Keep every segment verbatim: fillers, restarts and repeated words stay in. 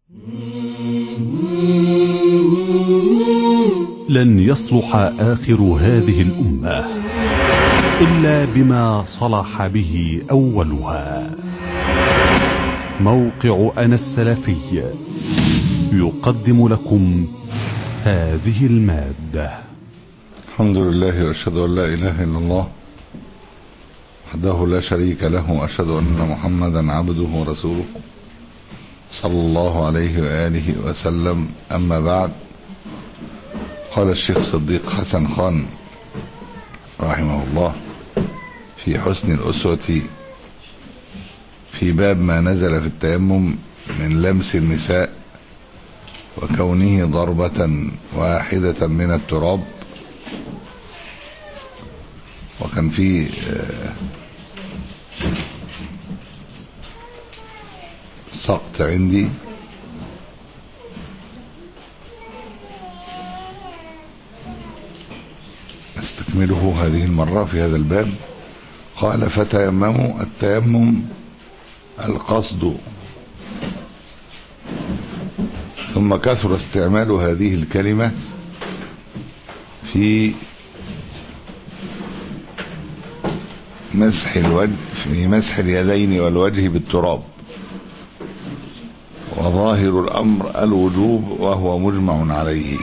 لن يصلح آخر هذه الأمة إلا بما صلح به أولها. موقع أنا السلفي يقدم لكم هذه المادة. الحمد لله وأشهد أن لا إله إلا الله وحده لا شريك له، وأشهد أن محمدا عبده ورسوله صلى الله عليه وآله وسلم. أما بعد، قال الشيخ صديق حسن خان رحمه الله في حسن الأسوة في باب ما نزل في التيمم من لمس النساء وكونه ضربة واحدة من التراب. وكان في سقط عندي استكمله هذه المرة في هذا الباب. قال: فتيمموا. التيمم القصد، ثم كثر استعمال هذه الكلمة في مسح الوجه، في مسح اليدين والوجه بالتراب، وظاهر الأمر الوجوب وهو مجمع عليه.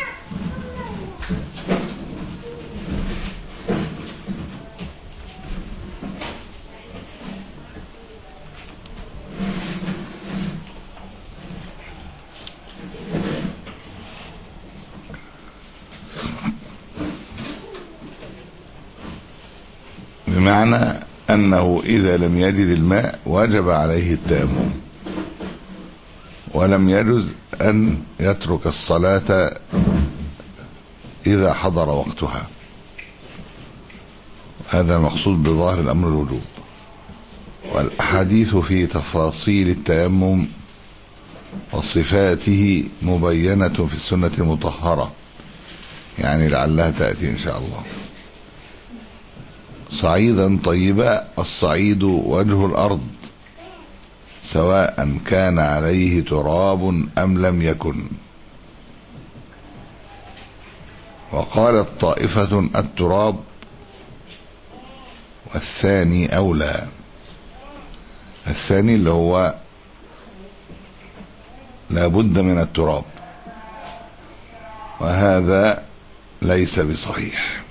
بمعنى أنه إذا لم يجد الماء وجب عليه التيمم، ولم يجوز أن يترك الصلاة إذا حضر وقتها. هذا المقصود بظاهر الأمر الوجوب. والأحاديث في تفاصيل التيمم وصفاته مبينة في السنة المطهرة، يعني لعلها تأتي إن شاء الله. صعيدا طيبا. الصعيد وجه الأرض، سواء كان عليه تراب أم لم يكن. وقالت طائفة: التراب، والثاني أولى. الثاني اللي هو لا بد من التراب، وهذا ليس بصحيح،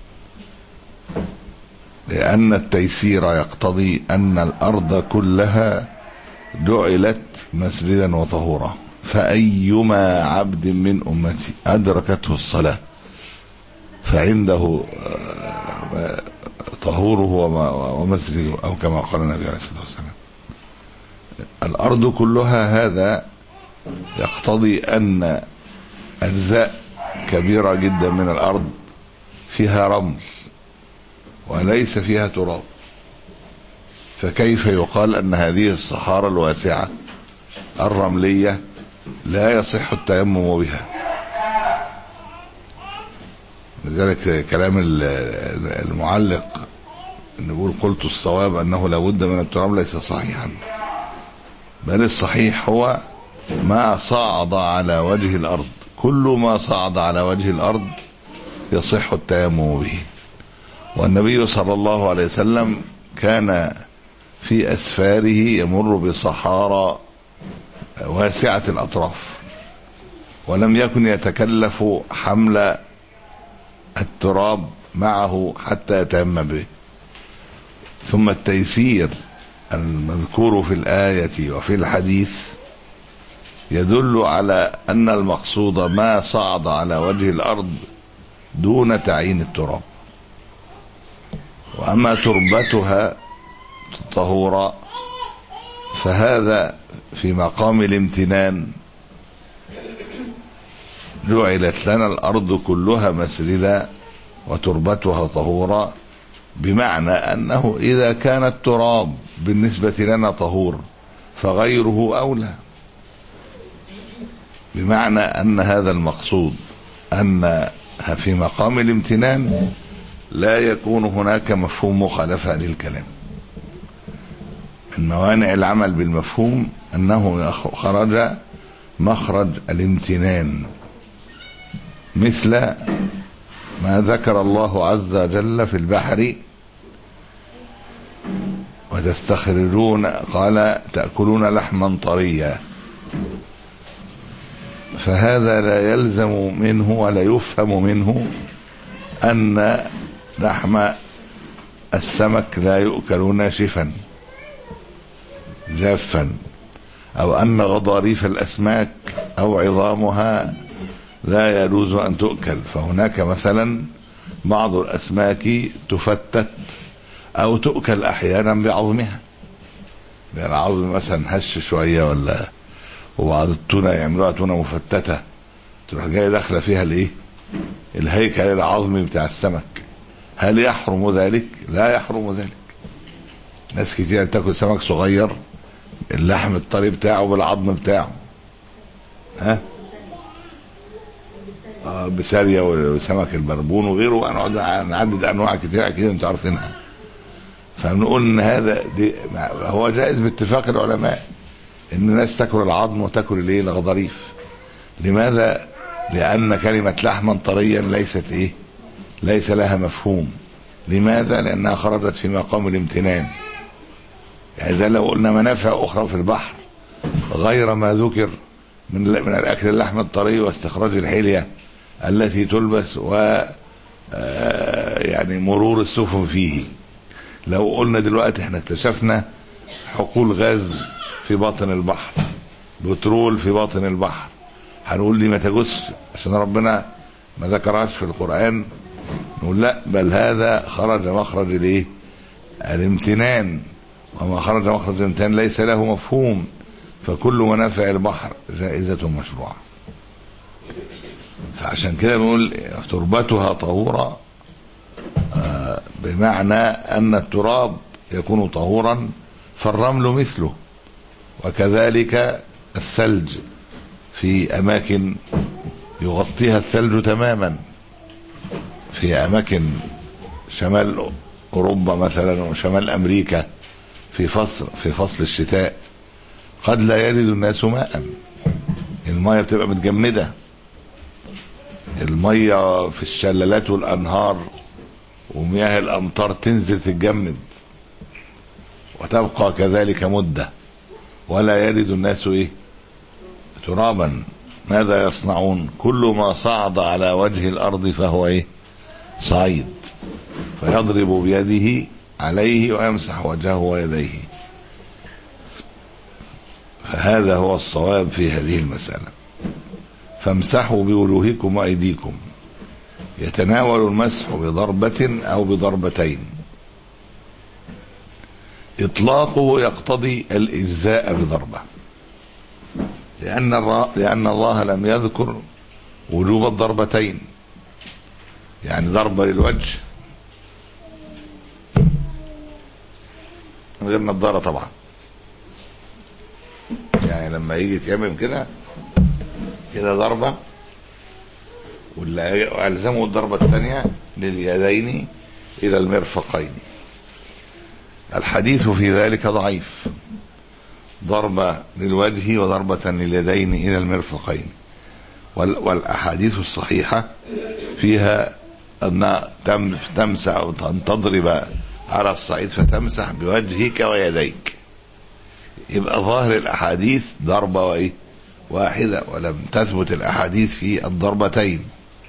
لأن التيسير يقتضي أن الأرض كلها جعلت مسجدا وطهورا، فأيما عبد من أمتي أدركته الصلاة فعنده طهوره ومسجده، أو كما قال النبي عليه الصلاة والسلام. الأرض كلها، هذا يقتضي أن أجزاء كبيرة جدا من الأرض فيها رمل وليس فيها تراب، فكيف يقال أن هذه الصحارى الواسعة الرملية لا يصح التيمم بها؟ لذلك كلام المعلق نقول: قلت الصواب أنه لا بد من التراب ليس صحيحا، بل الصحيح هو ما صعد على وجه الأرض. كل ما صعد على وجه الأرض يصح التيمم به. والنبي صلى الله عليه وسلم كان في أسفاره يمر بصحارى واسعة الأطراف، ولم يكن يتكلف حمل التراب معه حتى يتيمم به. ثم التيسير المذكور في الآية وفي الحديث يدل على أن المقصود ما صعد على وجه الأرض دون تعيين التراب. وأما تربتها طهورا فهذا في مقام الامتنان. جعلت لنا الأرض كلها مسجدا وتربتها طهورا، بمعنى أنه إذا كان التراب بالنسبة لنا طهور فغيره أولى، بمعنى أن هذا المقصود أن في مقام الامتنان لا يكون هناك مفهوم مخالفة للكلام. من موانع العمل بالمفهوم أنه خرج مخرج الامتنان، مثل ما ذكر الله عز وجل في البحر وتستخرجون، قال تأكلون لحما طريا، فهذا لا يلزم منه ولا يفهم منه أن لحم السمك لا يؤكل ناشفا جافا، أو أن غضاريف الأسماك أو عظامها لا يجوز أن تؤكل. فهناك مثلا بعض الأسماك تفتت أو تؤكل أحيانا بعظمها، يعني العظم مثلا هش شوية ولا، وبعض التونة يعملوها تونة مفتتة تروح جاية داخلة فيها الايه الهيكل العظمي بتاع السمك. هل يحرم ذلك؟ لا يحرم ذلك. ناس كتير تاكل سمك صغير اللحم الطري بتاعه بالعظم بتاعه، ها آه بسارية وسمك البربون وغيره، نقعد نعدد انواع كتير كده انتوا عارفينها. فبنقول ان هذا دي هو جائز باتفاق العلماء ان الناس تاكل العظم وتاكل الايه الغضاريف. لماذا؟ لان كلمة لحما طريا ليست ايه ليس لها مفهوم. لماذا؟ لانها خرجت في مقام الامتنان. يعني زي لو قلنا منافع اخرى في البحر غير ما ذكر من من الاكل اللحم الطري واستخراج الحلية التي تلبس و يعني مرور السفن فيه. لو قلنا دلوقتي احنا اكتشفنا حقول غاز في باطن البحر، بترول في باطن البحر، هنقول دي ما تجوز عشان ربنا ما ذكرهاش في القرآن؟ نقول لا، بل هذا خرج مخرج الايه الامتنان، وما خرج مخرج الامتنان ليس له مفهوم. فكل منافع البحر جائزة مشروعة. فعشان كده بنقول تربتها طهورة، بمعنى أن التراب يكون طهورا فالرمل مثله، وكذلك الثلج في أماكن يغطيها الثلج تماما. في أماكن شمال أوروبا مثلا وشمال أمريكا في فصل في فصل الشتاء قد لا يجد الناس ماء، المياه بتبقى متجمدة، المياه في الشلالات والأنهار ومياه الأمطار تنزل تتجمد وتبقى كذلك مدة، ولا يجد الناس ايه ترابا. ماذا يصنعون؟ كل ما صعد على وجه الأرض فهو ايه صعيد، فيضرب بيده عليه ويمسح وجهه ويديه. فهذا هو الصواب في هذه المسألة. فامسحوا بوجوهكم وأيديكم، يتناول المسح بضربة أو بضربتين. إطلاقه يقتضي الإجزاء بضربة، لأن لأن الله لم يذكر وجوب الضربتين. يعني ضربة للوجه من غير نظارة طبعا، يعني لما يجي تعمل كده كده ضربة، واللي ألزمه الضربة الثانية لليدين إلى المرفقين. الحديث في ذلك ضعيف، ضربة للوجه وضربة لليدين إلى المرفقين. والأحاديث الصحيحة فيها أن تمسح أو أن تضرب على الصعيد فتمسح بوجهك ويديك. يبقى ظاهر الأحاديث ضربة وإيه واحدة، ولم تثبت الأحاديث في الضربتين.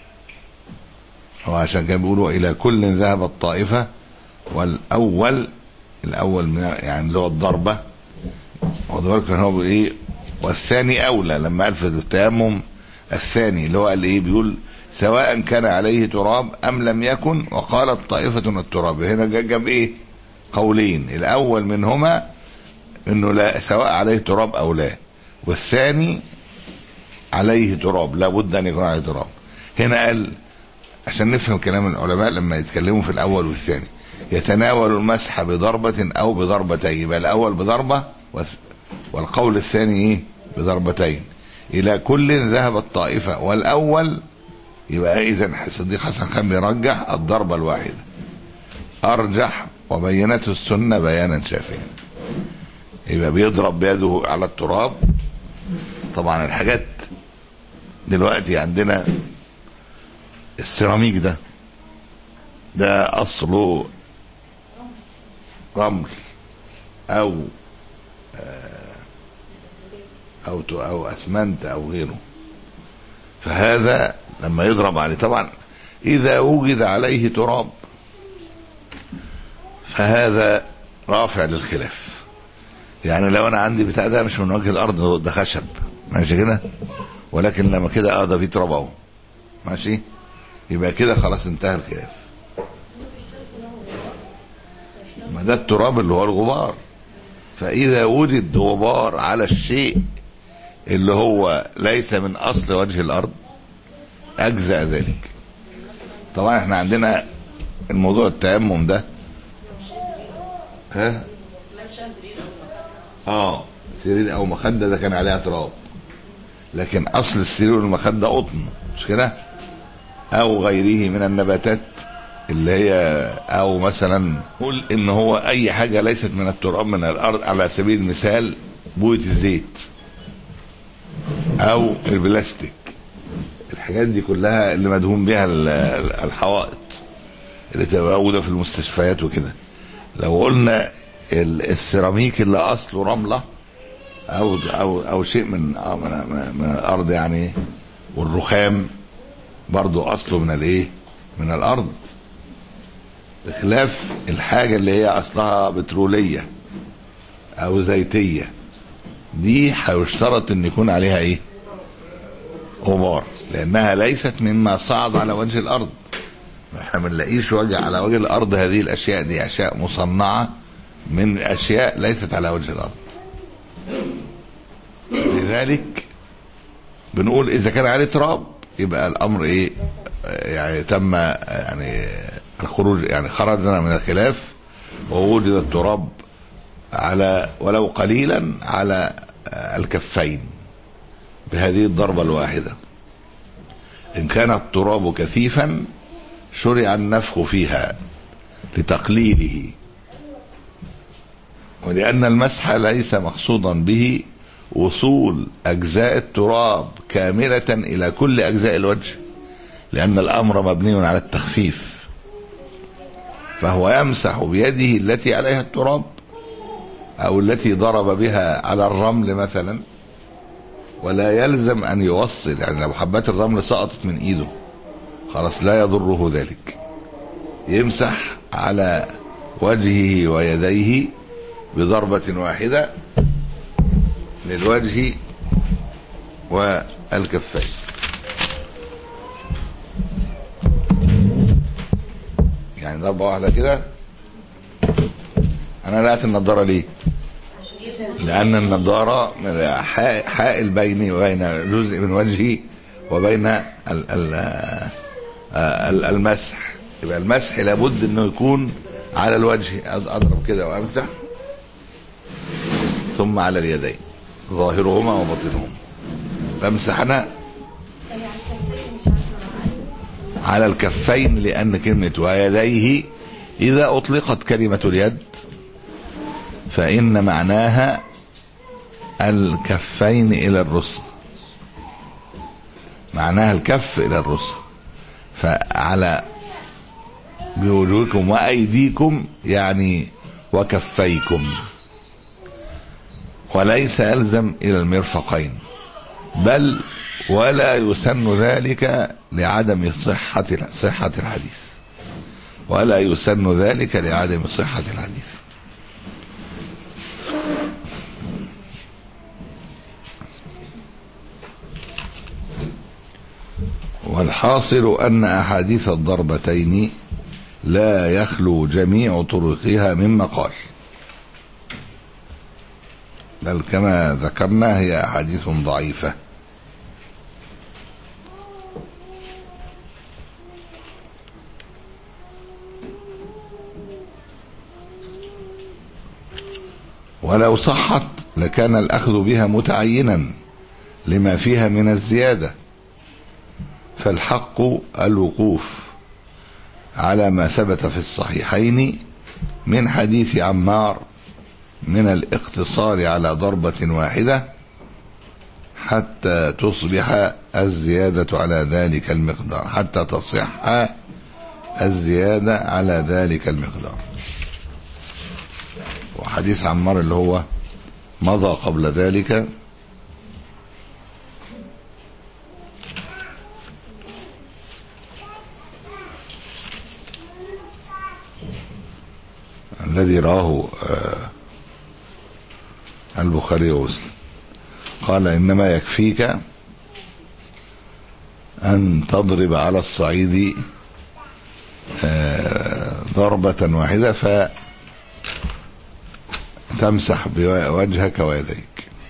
وعشان كان بيقولوا إلى كل ذهبت طائفة، والأول الأول من يعني اللي هو الضربة، وضرب كان هو بيقول إيه والثاني أولى. لما قال في التيمم الثاني اللي هو قال إيه بيقول سواء كان عليه تراب أم لم يكن، وقالت طائفة التراب. هنا جاب إيه قولين، الأول منهما إنه لا سواء عليه تراب أو لا، والثاني عليه تراب لابد أن يكون عليه تراب. هنا قال عشان نفهم كلام العلماء لما يتكلموا في الأول والثاني، يتناول المسح بضربة أو بضربتين، يبقى الأول بضربة والقول الثاني إيه بضربتين. إلى كل ذهبت طائفة، والأول يبقى إذن الصديق حسن خان بيرجح الضربة الواحدة أرجح، وبينته السنة بيانا شافيا. يبقى بيضرب بيده على التراب طبعا الحاجات دلوقتي عندنا السيراميك ده ده اصله رمل او او او اسمنت او غيره، فهذا لما يضرب عليه طبعا اذا وجد عليه تراب فهذا رافع للخلاف. يعني لو انا عندي بتاع ده مش من وجه الارض، ده خشب ماشي كده، ولكن لما كده اه ده فيه تراب اهو ماشي، يبقى كده خلاص انتهى الخلاف. ما ده التراب اللي هو الغبار، فاذا وجد غبار على الشيء اللي هو ليس من اصل وجه الارض اجزأ ذلك. طبعا احنا عندنا الموضوع التيمم ده ها اه سرير او مخده ده كان عليها تراب، لكن اصل السرير والمخده قطن مش كده، او غيره من النباتات اللي هي، او مثلا نقول ان هو اي حاجه ليست من التراب من الارض، على سبيل المثال بويه الزيت او البلاستيك، الحاجات دي كلها اللي مدهون بها الحوائط اللي تبقى موجوده في المستشفيات وكده. لو قلنا السيراميك اللي اصله رمله او او او شيء من من, من الارض يعني، والرخام برضو اصله من الايه من الارض، بخلاف الحاجه اللي هي اصلها بتروليه او زيتيه، دي هيشترط ان يكون عليها ايه غبار، لانها ليست مما صعد على وجه الارض. احنا ما بنلاقيش وجه على وجه الارض هذه الاشياء، دي اشياء مصنعه من اشياء ليست على وجه الارض. لذلك بنقول اذا كان عليه تراب يبقى الامر ايه يعني تم يعني الخروج، يعني خرجنا من الخلاف ووجد التراب على ولو قليلا على الكفين بهذه الضربة الواحدة. إن كان التراب كثيفا شرع النفخ فيها لتقليله، ولأن المسح ليس مقصودا به وصول أجزاء التراب كاملة إلى كل أجزاء الوجه، لأن الأمر مبني على التخفيف، فهو يمسح بيده التي عليها التراب أو التي ضرب بها على الرمل مثلا، ولا يلزم أن يوصل، يعني لو حبات الرمل سقطت من إيده خلاص لا يضره ذلك، يمسح على وجهه ويديه بضربة واحدة للوجه والكفين. يعني ضربة واحدة كده. أنا لقيت النضارة ليه؟ لأن النضارة حائل بيني وبين جزء من وجهي وبين المسح، يبقى المسح لابد انه يكون على الوجه، اضرب كده وامسح، ثم على اليدين ظاهرهما وباطنهما، بمسح انا على الكفين، لان كلمة ويديه اذا اطلقت كلمة اليد فان معناها الكفين الى الرسغ، معناها الكف الى الرسغ، فعلى بوجوهكم وايديكم يعني وكفيكم، وليس يلزم الى المرفقين، بل ولا يسن ذلك لعدم صحة صحة الحديث، ولا يسن ذلك لعدم صحة الحديث. والحاصل أن أحاديث الضربتين لا يخلو جميع طرقها من مقال، بل كما ذكرنا هي أحاديث ضعيفة. ولو صحت لكان الأخذ بها متعينا لما فيها من الزيادة، فالحق الوقوف على ما ثبت في الصحيحين من حديث عمار من الاقتصار على ضربة واحدة، حتى تصبح الزيادة على ذلك المقدار، حتى تصح الزيادة على ذلك المقدار. وحديث عمار اللي هو مضى قبل ذلك الذي راه البخاري ومسلم، قال إنما يكفيك أن تضرب على الصعيد ضربة واحدة فتمسح بوجهك ويديك.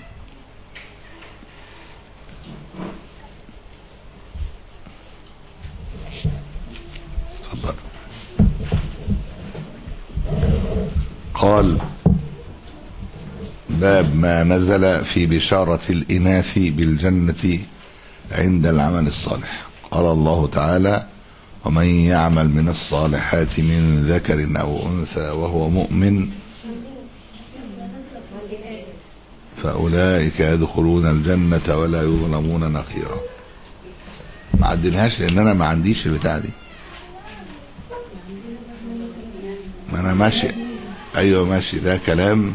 تفضل. قال باب ما نزل في بشارة الإناث بالجنة عند العمل الصالح. قال الله تعالى: ومن يعمل من الصالحات من ذكر أو أنثى وهو مؤمن فأولئك يدخلون الجنة ولا يظلمون نقيرا. ما عدلهاش لأن أنا ما عنديش البتاع دي، ما أنا ماشي. أيوة ماشي، ده كلام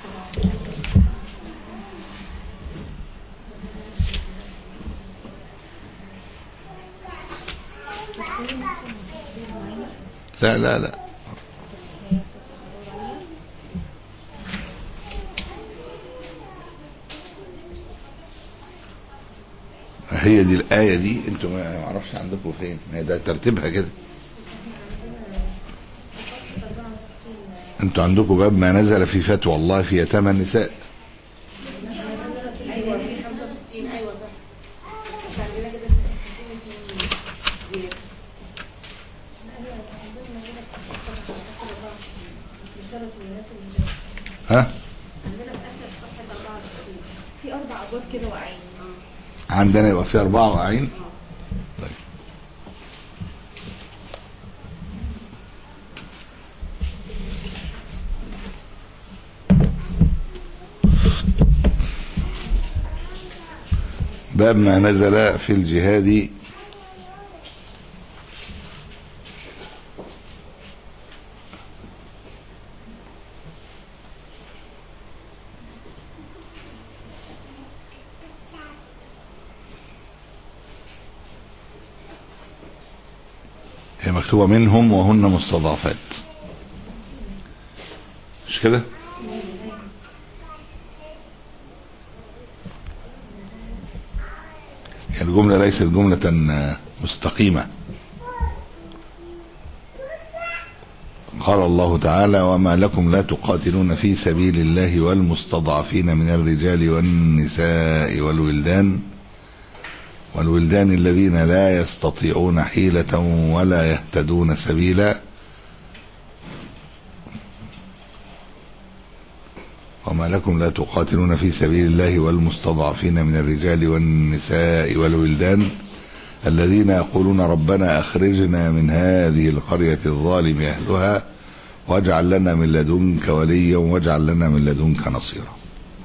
لا لا لا هي دي الآية دي انتوا ما اعرفش عندكم فين، هي ده ترتيبها كده. انتوا عندكم باب ما نزل في فتوى الله في يتامى النساء. ها في اربع ابواب كده واقعين عندنا، يبقى في اربعه واقعين. طيب باب ما نزل في الجهاد هي مكتوبة منهم وهن مستضعفات، مش كده؟ الجملة ليست جملة مستقيمة. قال الله تعالى: وما لكم لا تقاتلون في سبيل الله والمستضعفين من الرجال والنساء والولدان والولدان الذين لا يستطيعون حيلة ولا يهتدون سبيلا وما لكم لا تقاتلون في سبيل الله والمستضعفين من الرجال والنساء والولدان الذين يقولون ربنا أخرجنا من هذه القرية الظالم أهلها واجعل لنا من لدنك وليا واجعل لنا من لدنك نصيرا.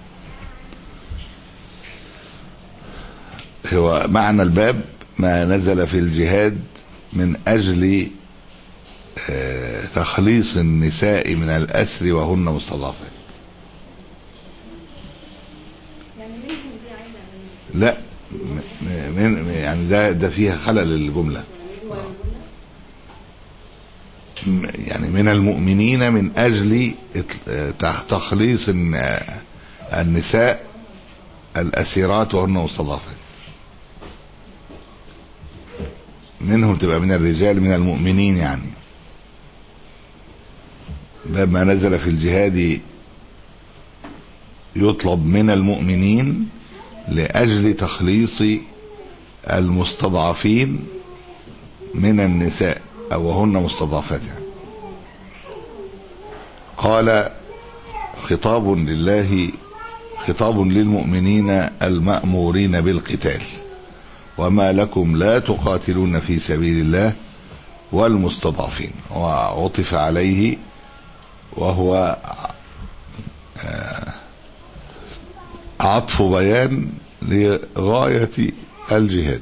هو معنى الباب ما نزل في الجهاد من أجل تخليص النساء من الأسر وهن مستضعفات. لا من يعني ده ده فيها خلل الجملة، يعني من المؤمنين من أجل تخليص النساء الأسيرات وهن مستضعفات، منهم تبقى من الرجال من المؤمنين. يعني باب ما نزل في الجهاد يطلب من المؤمنين لأجل تخليص المستضعفين من النساء أو هن مستضعفات. يعني قال خطاب لله خطاب للمؤمنين المأمورين بالقتال وما لكم لا تقاتلون في سبيل الله والمستضعفين، وعطف عليه وهو عطف بيان لغاية الجهاد.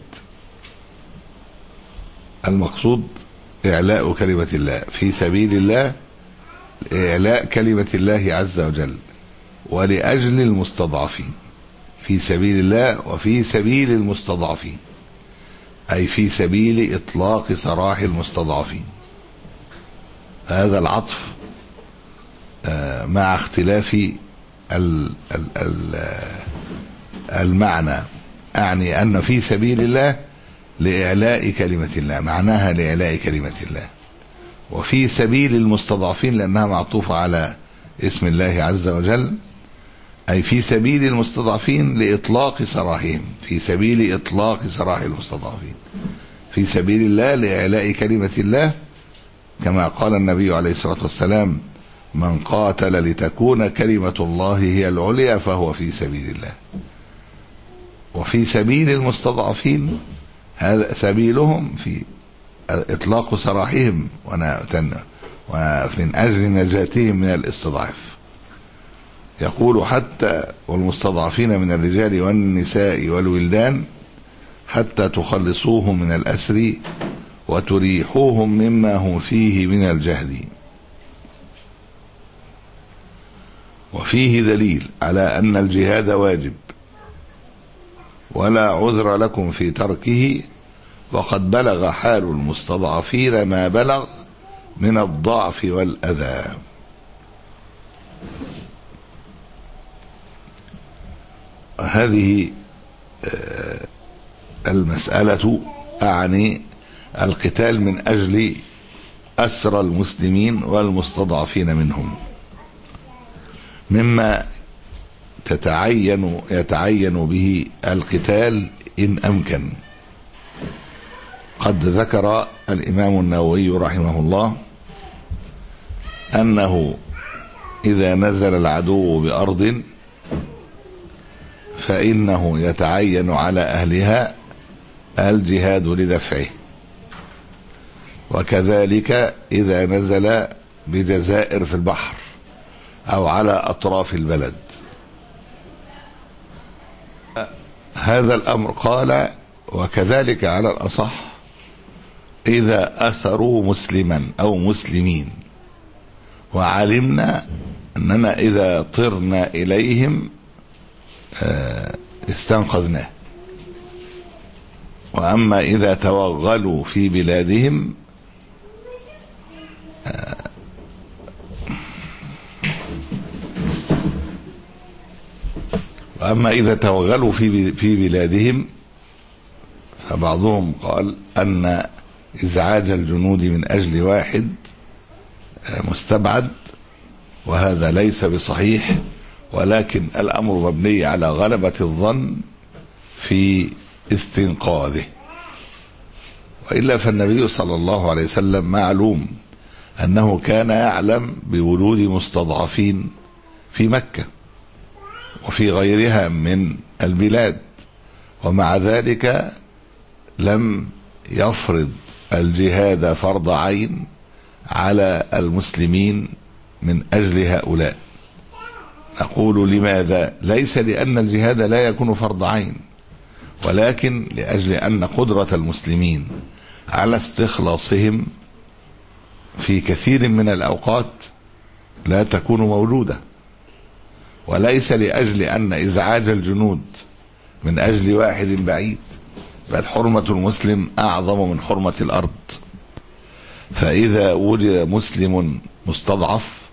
المقصود إعلاء كلمة الله في سبيل الله، إعلاء كلمة الله عز وجل، ولأجل المستضعفين في سبيل الله، وفي سبيل المستضعفين أي في سبيل إطلاق سراح المستضعفين. هذا العطف مع اختلاف المعنى، أعني أن في سبيل الله لإعلاء كلمة الله، معناها لإعلاء كلمة الله، وفي سبيل المستضعفين لأنها معطوفة على اسم الله عز وجل، أي في سبيل المستضعفين لإطلاق سراحهم، في سبيل إطلاق سراح المستضعفين، في سبيل الله لإعلاء كلمة الله، كما قال النبي عليه الصلاة والسلام: من قاتل لتكون كلمة الله هي العليا فهو في سبيل الله. وفي سبيل المستضعفين هذا سبيلهم في إطلاق سراحهم ومن أجل نجاتهم من الاستضعاف. يقول: حتى والمستضعفين من الرجال والنساء والولدان حتى تخلصوهم من الأسر وتريحوهم مما هم فيه من الجهد. وفيه دليل على أن الجهاد واجب ولا عذر لكم في تركه، وقد بلغ حال المستضعفين ما بلغ من الضعف والأذى. هذه المسألة أعني القتال من أجل أسرى المسلمين والمستضعفين منهم، مما تتعين يتعين به القتال إن أمكن. قد ذكر الإمام النووي رحمه الله أنه إذا نزل العدو بأرض فإنه يتعين على أهلها الجهاد لدفعه، وكذلك إذا نزل بجزائر في البحر أو على أطراف البلد. هذا الأمر قال: وكذلك على الأصح إذا أسروا مسلما أو مسلمين وعلمنا أننا إذا طرنا إليهم استنقذناه، وأما إذا توغلوا في بلادهم وأما إذا توغلوا في في بلادهم فبعضهم قال أن إزعاج الجنود من أجل واحد مستبعد، وهذا ليس بصحيح، ولكن الأمر مبني على غلبة الظن في استنقاذه. وإلا فالنبي صلى الله عليه وسلم معلوم أنه كان يعلم بوجود مستضعفين في مكة وفي غيرها من البلاد، ومع ذلك لم يفرض الجهاد فرض عين على المسلمين من أجل هؤلاء. نقول: لماذا؟ ليس لأن الجهاد لا يكون فرض عين، ولكن لأجل أن قدرة المسلمين على استخلاصهم في كثير من الأوقات لا تكون موجودة، وليس لأجل أن إزعاج الجنود من أجل واحد بعيد، بل حرمة المسلم أعظم من حرمة الأرض. فإذا وجد مسلم مستضعف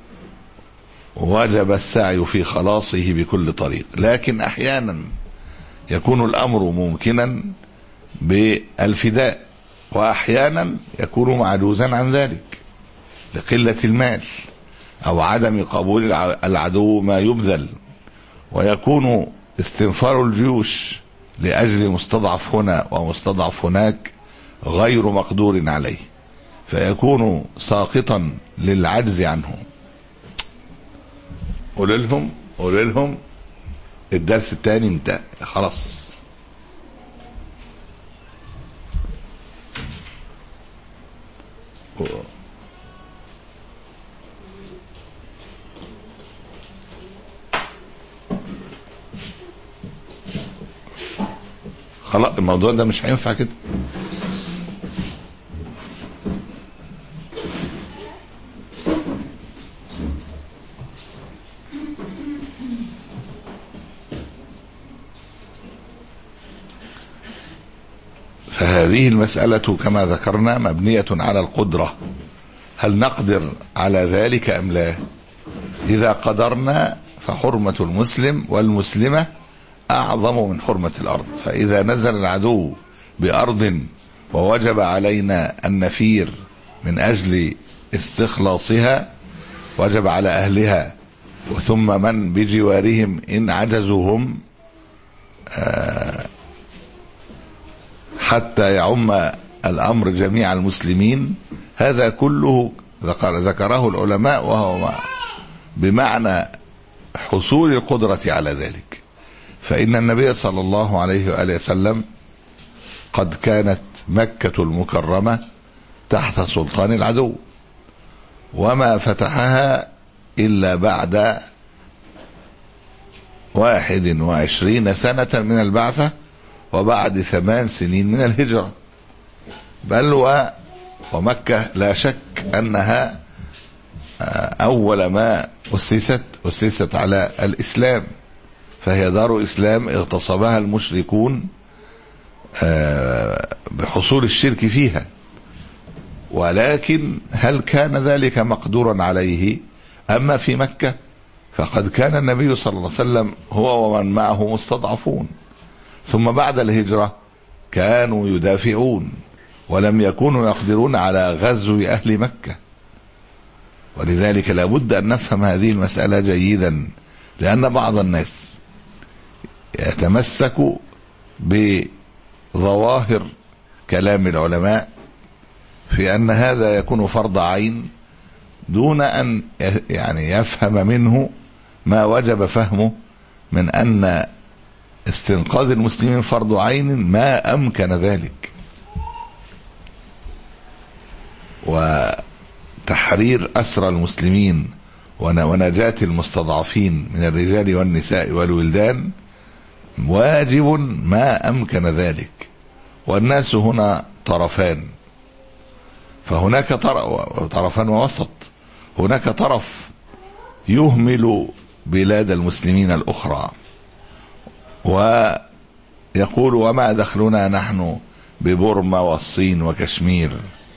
وجب السعي في خلاصه بكل طريق، لكن أحيانا يكون الأمر ممكنا بالفداء، وأحيانا يكون معجوزا عن ذلك لقلة المال أو عدم قبول العدو ما يبذل، ويكون استنفار الجيوش لأجل مستضعف هنا ومستضعف هناك غير مقدور عليه، فيكون ساقطا للعجز عنه. قول لهم قول لهم الدرس الثاني انتهى خلاص. خلاص الموضوع ده مش هينفع كده. فهذه المسألة كما ذكرنا مبنية على القدرة، هل نقدر على ذلك أم لا؟ إذا قدرنا فحرمة المسلم والمسلمة أعظم من حرمة الأرض. فإذا نزل العدو بأرض ووجب علينا النفير من أجل استخلاصها، وجب على أهلها وثم من بجوارهم إن عجزوا هم حتى يعم الأمر جميع المسلمين. هذا كله ذكر ذكره العلماء وهو بمعنى حصول القدرة على ذلك. فإن النبي صلى الله عليه وآله وسلم قد كانت مكة المكرمة تحت سلطان العدو، وما فتحها إلا بعد واحد وعشرين سنة من البعثة وبعد ثمان سنين من الهجرة. بل ومكة لا شك أنها أول ما أسست أسست على الإسلام، فهي دار إسلام اغتصبها المشركون بحصول الشرك فيها. ولكن هل كان ذلك مقدورا عليه؟ أما في مكة فقد كان النبي صلى الله عليه وسلم هو ومن معه مستضعفون، ثم بعد الهجرة كانوا يدافعون ولم يكونوا يقدرون على غزو أهل مكة. ولذلك لا بد أن نفهم هذه المسألة جيدا، لأن بعض الناس يتمسك بظواهر كلام العلماء في أن هذا يكون فرض عين دون أن يعني يفهم منه ما وجب فهمه من أن استنقاذ المسلمين فرض عين ما أمكن ذلك، وتحرير أسرى المسلمين ونجاة المستضعفين من الرجال والنساء والولدان واجب ما أمكن ذلك. والناس هنا طرفان، فهناك طرفان ووسط. هناك طرف يهمل بلاد المسلمين الأخرى ويقول وما دخلنا نحن ببورما والصين وكشمير،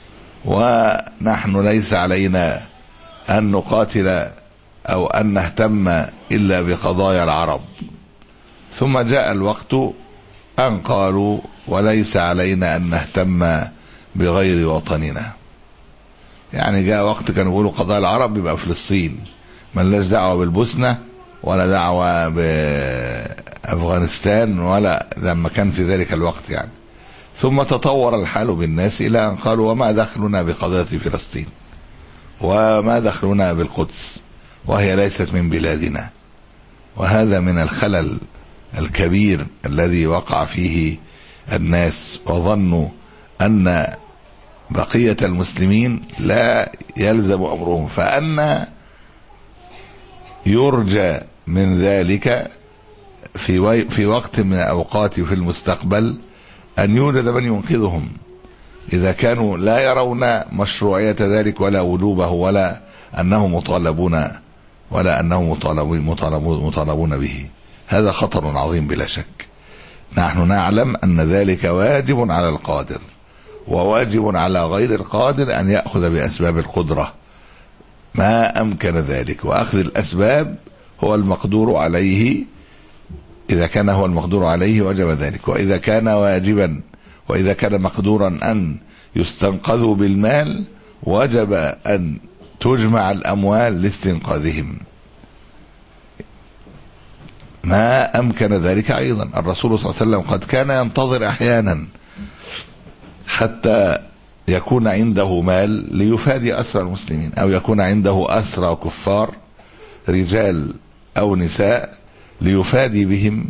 ونحن ليس علينا أن نقاتل أو أن نهتم إلا بقضايا العرب. ثم جاء الوقت أن قالوا وليس علينا أن نهتم بغير وطننا. يعني جاء وقت كانوا يقولوا قضايا العرب يبقى فلسطين، من لاش دعوة بالبوسنة ولا دعوة بأفغانستان ولا لما كان في ذلك الوقت يعني. ثم تطور الحال بالناس إلى أن قالوا وما دخلنا بقضية فلسطين، وما دخلنا بالقدس وهي ليست من بلادنا. وهذا من الخلل الكبير الذي وقع فيه الناس، وظنوا أن بقية المسلمين لا يلزم أمرهم، فأن يرجى من ذلك في في وقت من الأوقات في المستقبل أن يوجد من ينقذهم إذا كانوا لا يرون مشروعية ذلك ولا وجوبه ولا أنهم مطالبون ولا أنهم مطالبون مطالبون مطالبون به. هذا خطر عظيم بلا شك. نحن نعلم أن ذلك واجب على القادر، وواجب على غير القادر أن يأخذ بأسباب القدرة ما أمكن ذلك. وأخذ الأسباب هو المقدور عليه، إذا كان هو المقدور عليه وجب ذلك. وإذا كان واجبا وإذا كان مقدورا أن يستنقذوا بالمال وجب أن تجمع الأموال لاستنقاذهم ما أمكن ذلك. أيضا الرسول صلى الله عليه وسلم قد كان ينتظر أحيانا حتى يكون عنده مال ليفادي أسرى المسلمين، أو يكون عنده أسرى كفار رجال أو نساء ليفادي بهم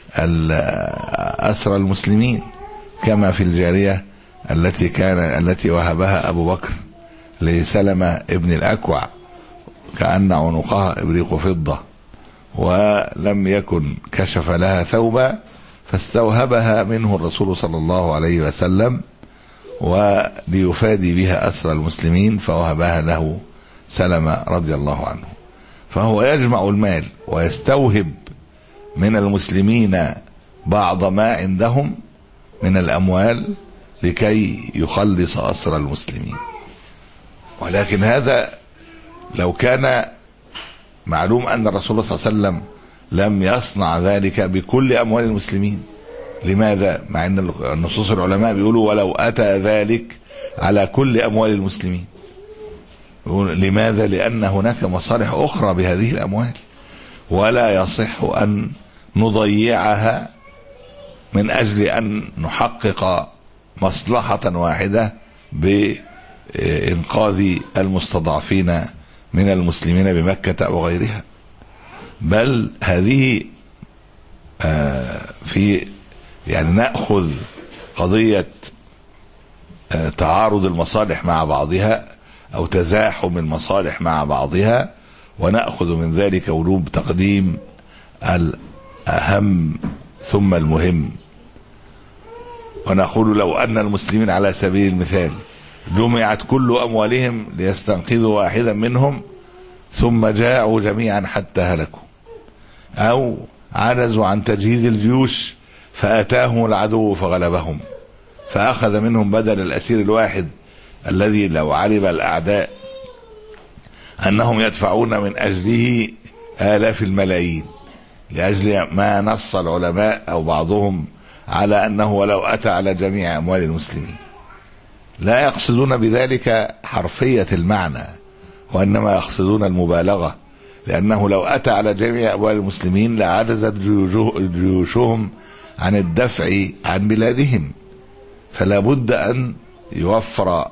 أسرى المسلمين، كما في الجارية التي كان التي وهبها أبو بكر لسلمة ابن الأكوع كأن عنقها إبريق فضة، ولم يكن كشف لها ثوبا فاستوهبها منه الرسول صلى الله عليه وسلم وليفادي بها أسرى المسلمين، فوهبها له سلمة رضي الله عنه. فهو يجمع المال ويستوهب من المسلمين بعض ما عندهم من الأموال لكي يخلص أسرى المسلمين. ولكن هذا لو كان معلوم أن الرسول صلى الله عليه وسلم لم يصنع ذلك بكل أموال المسلمين. لماذا؟ مع أن النصوص العلماء بيقولوا ولو أتى ذلك على كل أموال المسلمين. لماذا؟ لأن هناك مصالح أخرى بهذه الأموال، ولا يصح أن نضيعها من أجل أن نحقق مصلحة واحدة بإنقاذ المستضعفين من المسلمين بمكة أو غيرها. بل هذه في يعني نأخذ قضية تعارض المصالح مع بعضها أو تزاحم المصالح مع بعضها، ونأخذ من ذلك وجوب تقديم الأهم ثم المهم. ونقول لو أن المسلمين على سبيل المثال جمعت كل أموالهم ليستنقذوا واحدا منهم ثم جاعوا جميعا حتى هلكوا، أو عجزوا عن تجهيز الجيوش فأتاهم العدو فغلبهم فأخذ منهم بدل الأسير الواحد الذي لو علم الأعداء أنهم يدفعون من أجله آلاف الملايين، لأجل ما نص العلماء أو بعضهم على أنه ولو أتى على جميع أموال المسلمين. لا يقصدون بذلك حرفية المعنى، وإنما يقصدون المبالغة، لأنه لو أتى على جميع أموال المسلمين لعجزت جيوشهم عن الدفع عن بلادهم، فلا بد أن يوفر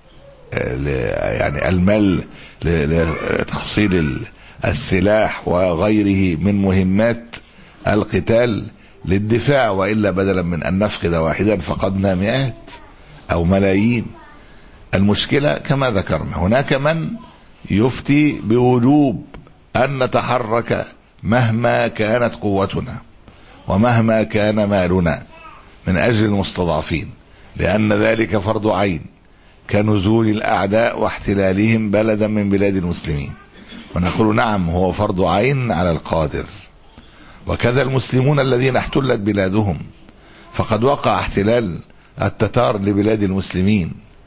يعني المال لتحصيل السلاح وغيره من مهمات القتال للدفاع، وإلا بدلا من أن نفقد واحدا فقدنا مئات أو ملايين. المشكلة كما ذكرنا هناك من يفتي بوجوب أن نتحرك مهما كانت قوتنا ومهما كان مالنا من أجل المستضعفين، لأن ذلك فرض عين كنزول الأعداء واحتلالهم بلدا من بلاد المسلمين. ونقول نعم هو فرض عين على القادر. وكذا المسلمون الذين احتلت بلادهم، فقد وقع احتلال التتار لبلاد المسلمين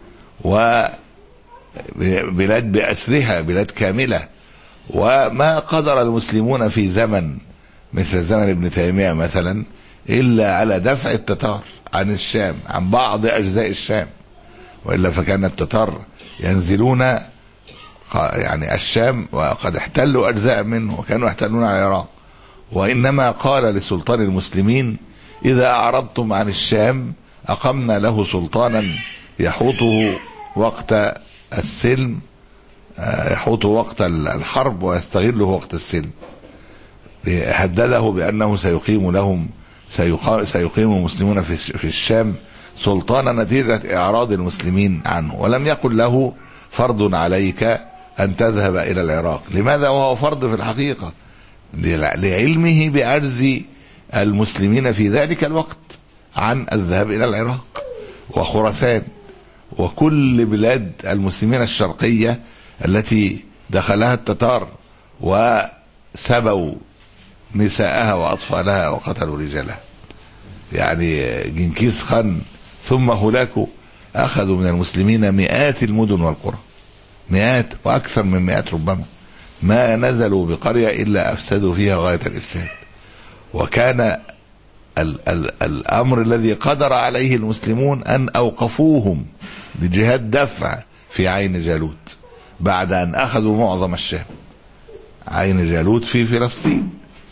وبلاد بأسرها، بلاد كاملة، وما قدر المسلمون في زمن مثل زمن ابن تيمية مثلا إلا على دفع التتار عن الشام، عن بعض أجزاء الشام، وإلا فكان التتار ينزلون يعني الشام وقد احتلوا أجزاء منه وكانوا يحتلون على العراق. وإنما قال لسلطان المسلمين إذا أعرضتم عن الشام أقمنا له سلطانا يحوطه وقت السلم، يحوطه وقت الحرب ويستغله وقت السلم. هدده بأنه سيقيم لهم سيقيم المسلمون في الشام سلطانا نتيجة إعراض المسلمين عنه، ولم يقل له فرض عليك أن تذهب إلى العراق. لماذا وهو فرض في الحقيقة؟ لعلمه بعجز المسلمين في ذلك الوقت عن الذهاب إلى العراق وخراسان وكل بلاد المسلمين الشرقية التي دخلها التتار وسبوا نساءها وأطفالها وقتلوا رجالها. يعني جنكيز خان ثم هولاكو أخذوا من المسلمين مئات المدن والقرى، مئات وأكثر من مئات ربما، ما نزلوا بقرية إلا أفسدوا فيها غاية الإفساد. وكان ال ال الأمر الذي قدر عليه المسلمون أن أوقفوهم لجهاد دفع في عين جالوت بعد أن أخذوا معظم الشام. عين جالوت في فلسطين،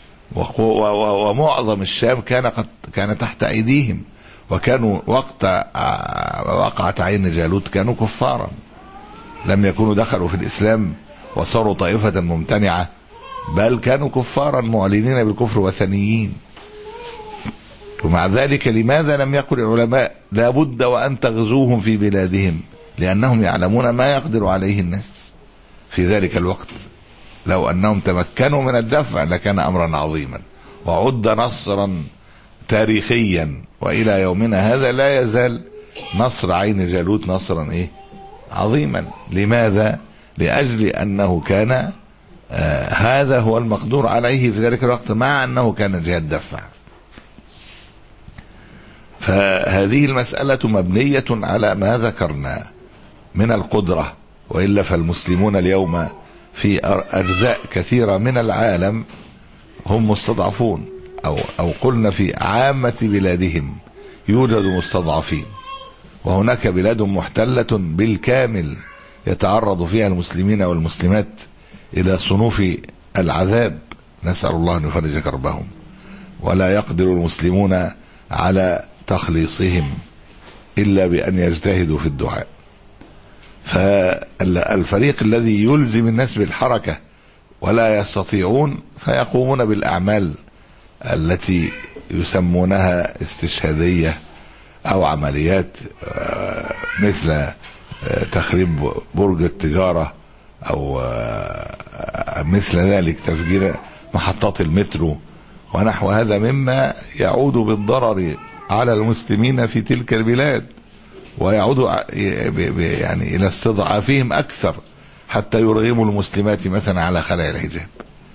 ومعظم الشام كان قد كان تحت أيديهم، وكانوا وقت وقعت عين جالوت كانوا كفارا، لم يكونوا دخلوا في الإسلام وصاروا طائفة ممتنعة، بل كانوا كفارا معلنين بالكفر وثنيين. ومع ذلك لماذا لم يقل العلماء لا بد وأن تغزوهم في بلادهم؟ لأنهم يعلمون ما يقدر عليه الناس في ذلك الوقت. لو أنهم تمكنوا من الدفع لكان أمرا عظيما وعد نصرا تاريخيا وإلى يومنا هذا لا يزال نصر عين جالوت نصرا إيه عظيما. لماذا؟ لأجل أنه كان آه هذا هو المقدور عليه في ذلك الوقت، مع أنه كان جهاد دفع. فهذه المسألة مبنية على ما ذكرنا من القدرة، وإلا فالمسلمون اليوم في أجزاء كثيرة من العالم هم مستضعفون، أو, أو قلنا في عامة بلادهم يوجد مستضعفين، وهناك بلاد محتلة بالكامل يتعرض فيها المسلمين والمسلمات إلى صنوف العذاب، نسأل الله أن يفرج كربهم، ولا يقدر المسلمون على تخليصهم إلا بأن يجتهدوا في الدعاء. فالفريق الذي يلزم الناس بالحركة ولا يستطيعون فيقومون بالأعمال التي يسمونها استشهادية أو عمليات مثل تخريب برج التجارة أو مثل ذلك، تفجير محطات المترو ونحو هذا، مما يعود بالضرر على المسلمين في تلك البلاد، ويعود يعني إلى استضعافهم أكثر حتى يرغموا المسلمات مثلا على خلع الحجاب،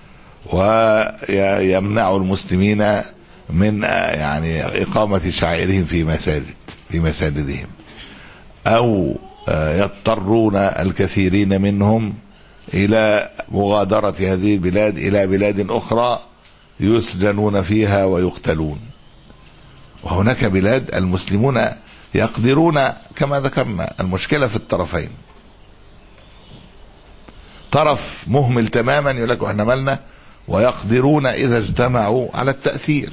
ويمنع المسلمين من يعني إقامة شعائرهم في مساجد في مساجدهم، أو يضطرون الكثيرين منهم إلى مغادرة هذه البلاد إلى بلاد أخرى يسجنون فيها ويقتلون. وهناك بلاد المسلمون يقدرون كما ذكرنا، المشكلة في الطرفين، طرف مهمل تماما يقول لك احنا مالنا، ويقدرون إذا اجتمعوا على التأثير.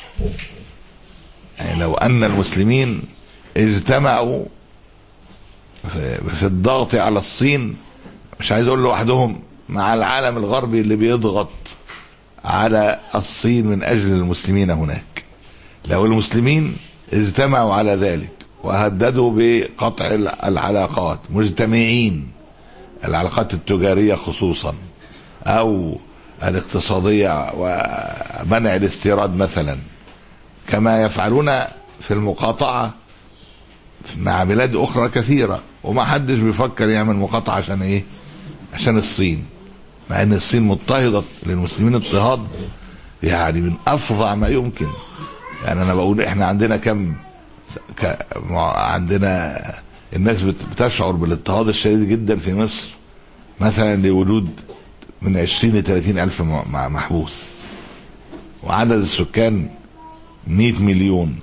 يعني لو أن المسلمين اجتمعوا في الضغط على الصين، مش عايز أقول لوحدهم، مع العالم الغربي اللي بيضغط على الصين من أجل المسلمين هناك، لو المسلمين اجتمعوا على ذلك وهددوا بقطع العلاقات، مجتمعين، العلاقات التجارية خصوصا أو الاقتصادية ومنع الاستيراد مثلا، كما يفعلون في المقاطعة مع بلاد أخرى كثيرة، وما حدش بيفكر يعمل مقاطعة عشان إيه؟ عشان الصين، مع أن الصين مضطهدة للمسلمين اضطهاد يعني من أفظع ما يمكن. يعني أنا بقول إحنا عندنا كم ك... عندنا الناس بتشعر بالاضطهاد الشديد جدا في مصر مثلا لوجود من عشرين لثلاثين ألف محبوس، وعدد السكان مئة مليون،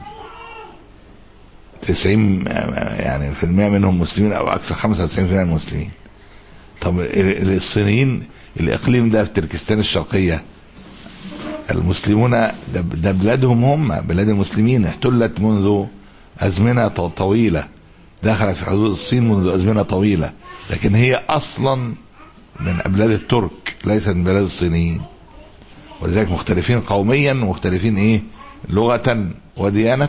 تسعين يعني في المئة منهم مسلمين أو أكثر، خمسة وتسعين في المئة مسلمين. طب الصينيين الإقليم ده في تركستان الشرقية، المسلمون ده بلادهم، هم بلاد المسلمين، احتلت منذ أزمنة طويلة، دخلت في حدود الصين منذ أزمنة طويلة، لكن هي أصلا من بلاد الترك ليست من بلاد الصينيين، ولذلك مختلفين قوميا ومختلفين ايه لغة وديانة.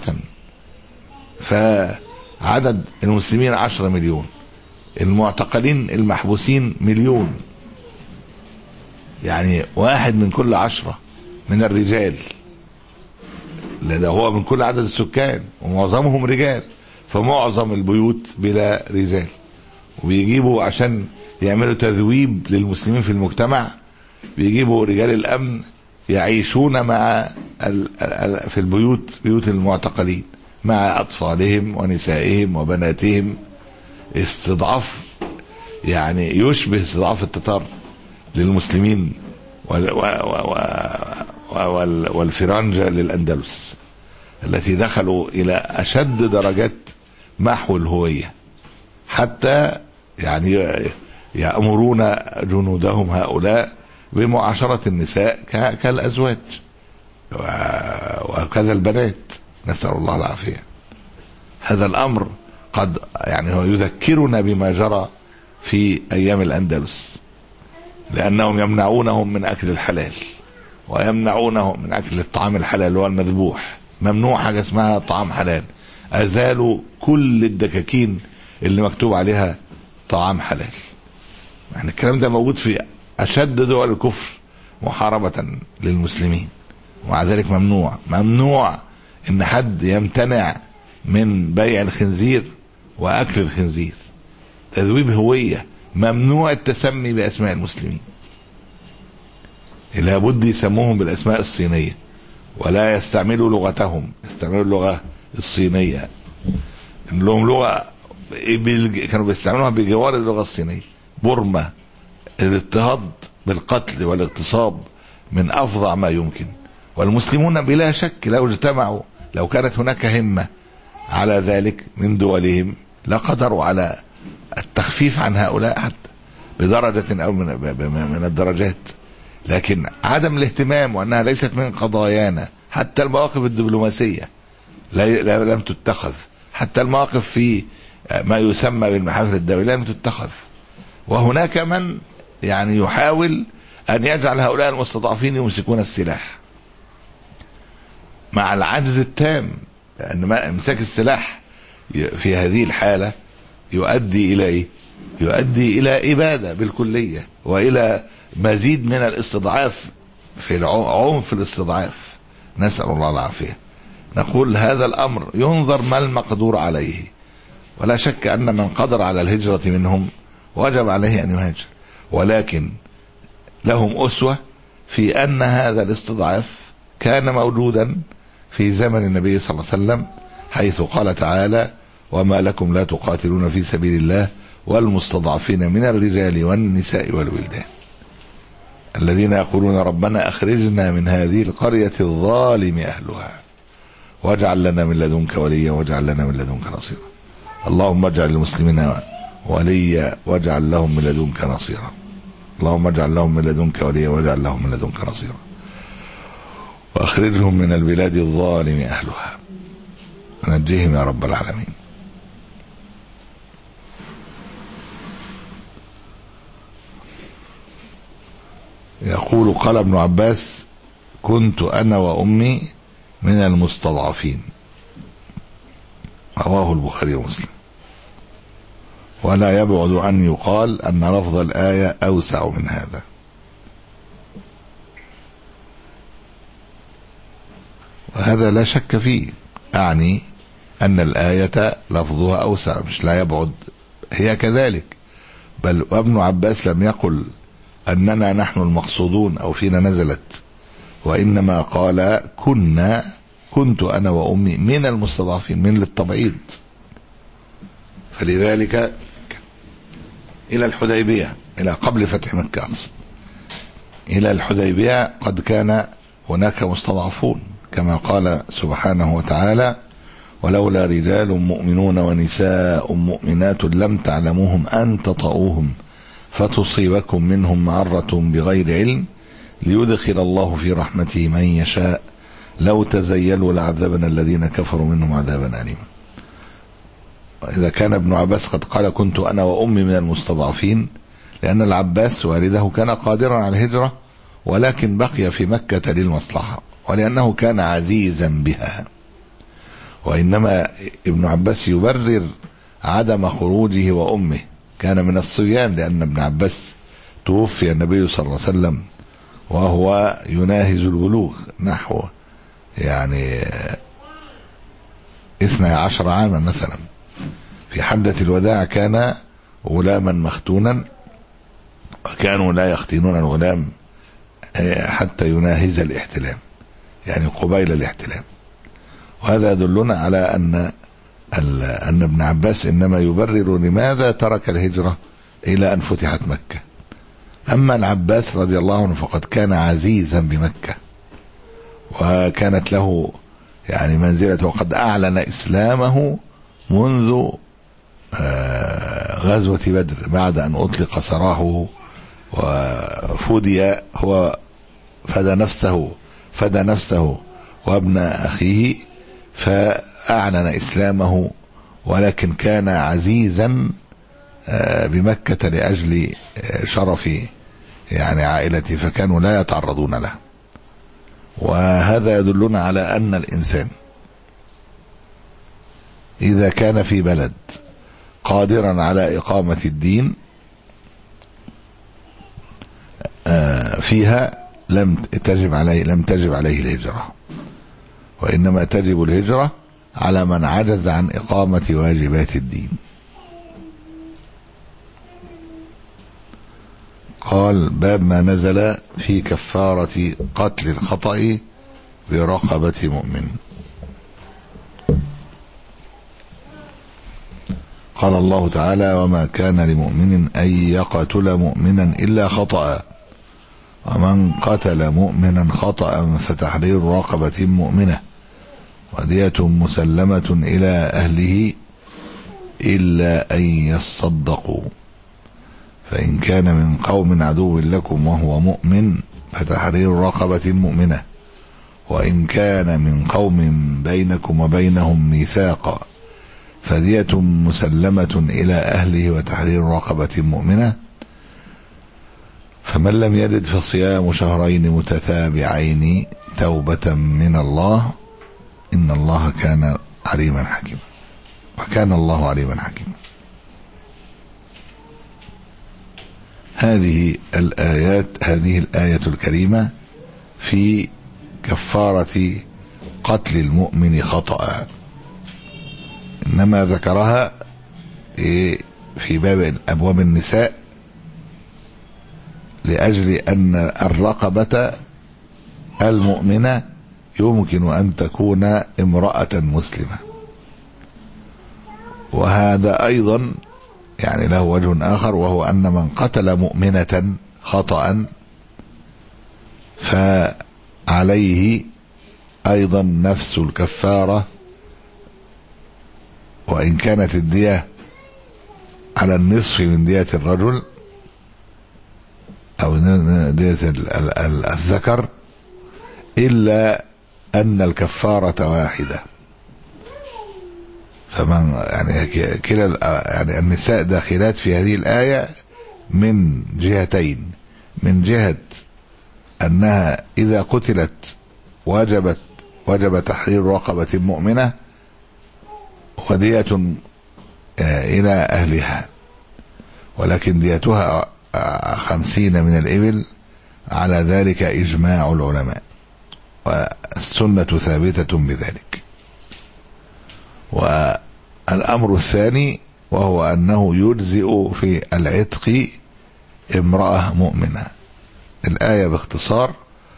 فعدد المسلمين عشرة مليون، المعتقلين المحبوسين مليون، يعني واحد من كل عشرة من الرجال، ده هو من كل عدد السكان ومعظمهم رجال، فمعظم البيوت بلا رجال، وبيجيبوا عشان يعملوا تذويب للمسلمين في المجتمع، بيجيبوا رجال الأمن يعيشون مع في البيوت، بيوت المعتقلين، مع أطفالهم ونسائهم وبناتهم، استضعاف يعني يشبه استضعاف التتار للمسلمين والفرنجة للأندلس، التي دخلوا إلى أشد درجات محو الهوية، حتى يعني يأمرون جنودهم هؤلاء بمعاشرة النساء كالأزواج وكذا البنات، نسأل الله العافية. هذا الأمر قد يعني هو يذكرنا بما جرى في أيام الأندلس، لأنهم يمنعونهم من أكل الحلال، ويمنعونهم من أكل الطعام الحلال اللي هو المذبوح، ممنوع حاجة اسمها طعام حلال، أزالوا كل الدكاكين اللي مكتوب عليها طعام حلال. يعني الكلام ده موجود في أشد دول الكفر محاربة للمسلمين، ومع ذلك ممنوع ممنوع ان حد يمتنع من بيع الخنزير واكل الخنزير. تذويب هوية، ممنوع التسمي باسماء المسلمين، لابد يسموهم بالاسماء الصينية ولا يستعملوا لغتهم، يستعملوا اللغة الصينية. لهم لغة كانوا بيستعملوها بجوار اللغة الصينية. بورما، الاضطهاد بالقتل والاغتصاب من افظع ما يمكن، والمسلمون بلا شك لو اجتمعوا، لو كانت هناك همة على ذلك من دولهم لقدروا على التخفيف عن هؤلاء حتى بدرجة او من, من الدرجات. لكن عدم الاهتمام وانها ليست من قضايانا، حتى المواقف الدبلوماسية لم تتخذ، حتى المواقف في ما يسمى بالمحافل الدولية لم تتخذ. وهناك من يعني يحاول ان يجعل هؤلاء المستضعفين يمسكون السلاح مع العجز التام، لان امساك السلاح في هذه الحالة يؤدي الى ايه؟ يؤدي الى ابادة بالكلية والى مزيد من الاستضعاف في عنف الاستضعاف، نسأل الله العافية. نقول هذا الامر ينظر ما المقدور عليه، ولا شك ان من قدر على الهجرة منهم وجب عليه ان يهاجر، ولكن لهم أسوة في أن هذا الاستضعاف كان موجودا في زمن النبي صلى الله عليه وسلم، حيث قال تعالى: وما لكم لا تقاتلون في سبيل الله والمستضعفين من الرجال والنساء والولدان الذين يقولون ربنا أخرجنا من هذه القرية الظالم أهلها واجعل لنا من لدنك وليا واجعل لنا من لدنك نصيرا. اللهم اجعل المسلمين وليا واجعل لهم من لدنك نصيرا. اللهم اجعل لهم من لدنك وليا واجعل لهم من لدنك نصيرا واخرجهم من البلاد الظالم أهلها ونجيهم يا رب العالمين. يقول قال ابن عباس: كنت أنا وأمي من المستضعفين، رواه البخاري ومسلم. ولا يبعد أن يقال أن لفظ الآية أوسع من هذا. وهذا لا شك فيه، أعني أن الآية لفظها أوسع، مش لا يبعد، هي كذلك. بل وابن عباس لم يقل أننا نحن المقصودون أو فينا نزلت، وإنما قال كنا كنت أنا وأمي من المستضعفين، من للتبعيض. فلذلك إلى الحديبية، إلى قبل فتح مكة، إلى الحديبية قد كان هناك مستضعفون، كما قال سبحانه وتعالى: ولولا رجال مؤمنون ونساء مؤمنات لم تعلموهم أن تطؤوهم فتصيبكم منهم معرة بغير علم ليدخل الله في رحمته من يشاء لو تزيلوا لعذبنا الذين كفروا منهم عذابا أليما. إذا كان ابن عباس قد قال كنت أنا وأمي من المستضعفين، لأن العباس والده كان قادرا على الهجرة ولكن بقي في مكة للمصلحة، ولأنه كان عزيزا بها. وإنما ابن عباس يبرر عدم خروجه وأمه، كان من الصبيان، لأن ابن عباس توفي النبي صلى الله عليه وسلم وهو يناهز البلوغ، نحو يعني اثنى عشر عاما مثلا. في حجة الوداع كان غلاما مختونا، وكانوا لا يختنون الغلام حتى يناهز الاحتلام، يعني قبيل الاحتلام. وهذا يدلنا على أن أن ابن عباس إنما يبرر لماذا ترك الهجرة إلى أن فتحت مكة. أما العباس رضي الله عنه فقد كان عزيزا بمكة، وكانت له يعني منزلة، وقد أعلن إسلامه منذ غزوة بدر، بعد أن أطلق سراحه وفدي هو فدى نفسه فدى نفسه وابن أخيه، فأعلن إسلامه، ولكن كان عزيزا بمكة لأجل شرف يعني عائلته، فكانوا لا يتعرضون له. وهذا يدلنا على أن الإنسان إذا كان في بلد قادرا على إقامة الدين فيها لم تجب عليه لم تجب عليه الهجرة. وإنما تجب الهجرة على من عجز عن إقامة واجبات الدين. قال: باب ما نزل في كفارة قتل الخطأ برقبة مؤمن. قال الله تعالى: وما كان لمؤمن أن يقتل مؤمنا إلا خطأ، ومن قتل مؤمنا خطأ فتحرير رقبة مؤمنة ودية مسلمة إلى أهله إلا أن يصدقوا، فإن كان من قوم عدو لكم وهو مؤمن فتحرير رقبة مؤمنة، وإن كان من قوم بينكم وبينهم ميثاق فدية مسلمة إلى أهله وتحرير رقبة مؤمنة، فمن لم يجد فصيام شهرين متتابعين توبة من الله إن الله كان عليما حكيما، وكان الله عليما حكيما. هذه الآيات هذه الآية الكريمة في كفارة قتل المؤمن خطأ، إنما ذكرها في باب أبواب النساء لأجل أن الرقبة المؤمنة يمكن أن تكون امرأة مسلمة، وهذا أيضا يعني له وجه آخر، وهو أن من قتل مؤمنة خطأ فعليه أيضا نفس الكفارة، وإن كانت الدية على النصف من دية الرجل أو دية الذكر، إلا أن الكفارة واحدة. فمن يعني كلا يعني النساء داخلات في هذه الآية من جهتين: من جهة أنها إذا قتلت وجبت وجب تحرير رقبة مؤمنة ودية إلى أهلها، ولكن ديتها خمسين من الإبل، على ذلك إجماع العلماء، والسنة ثابتة بذلك. والأمر الثاني وهو أنه يجزئ في العتق امرأة مؤمنة. الآية باختصار: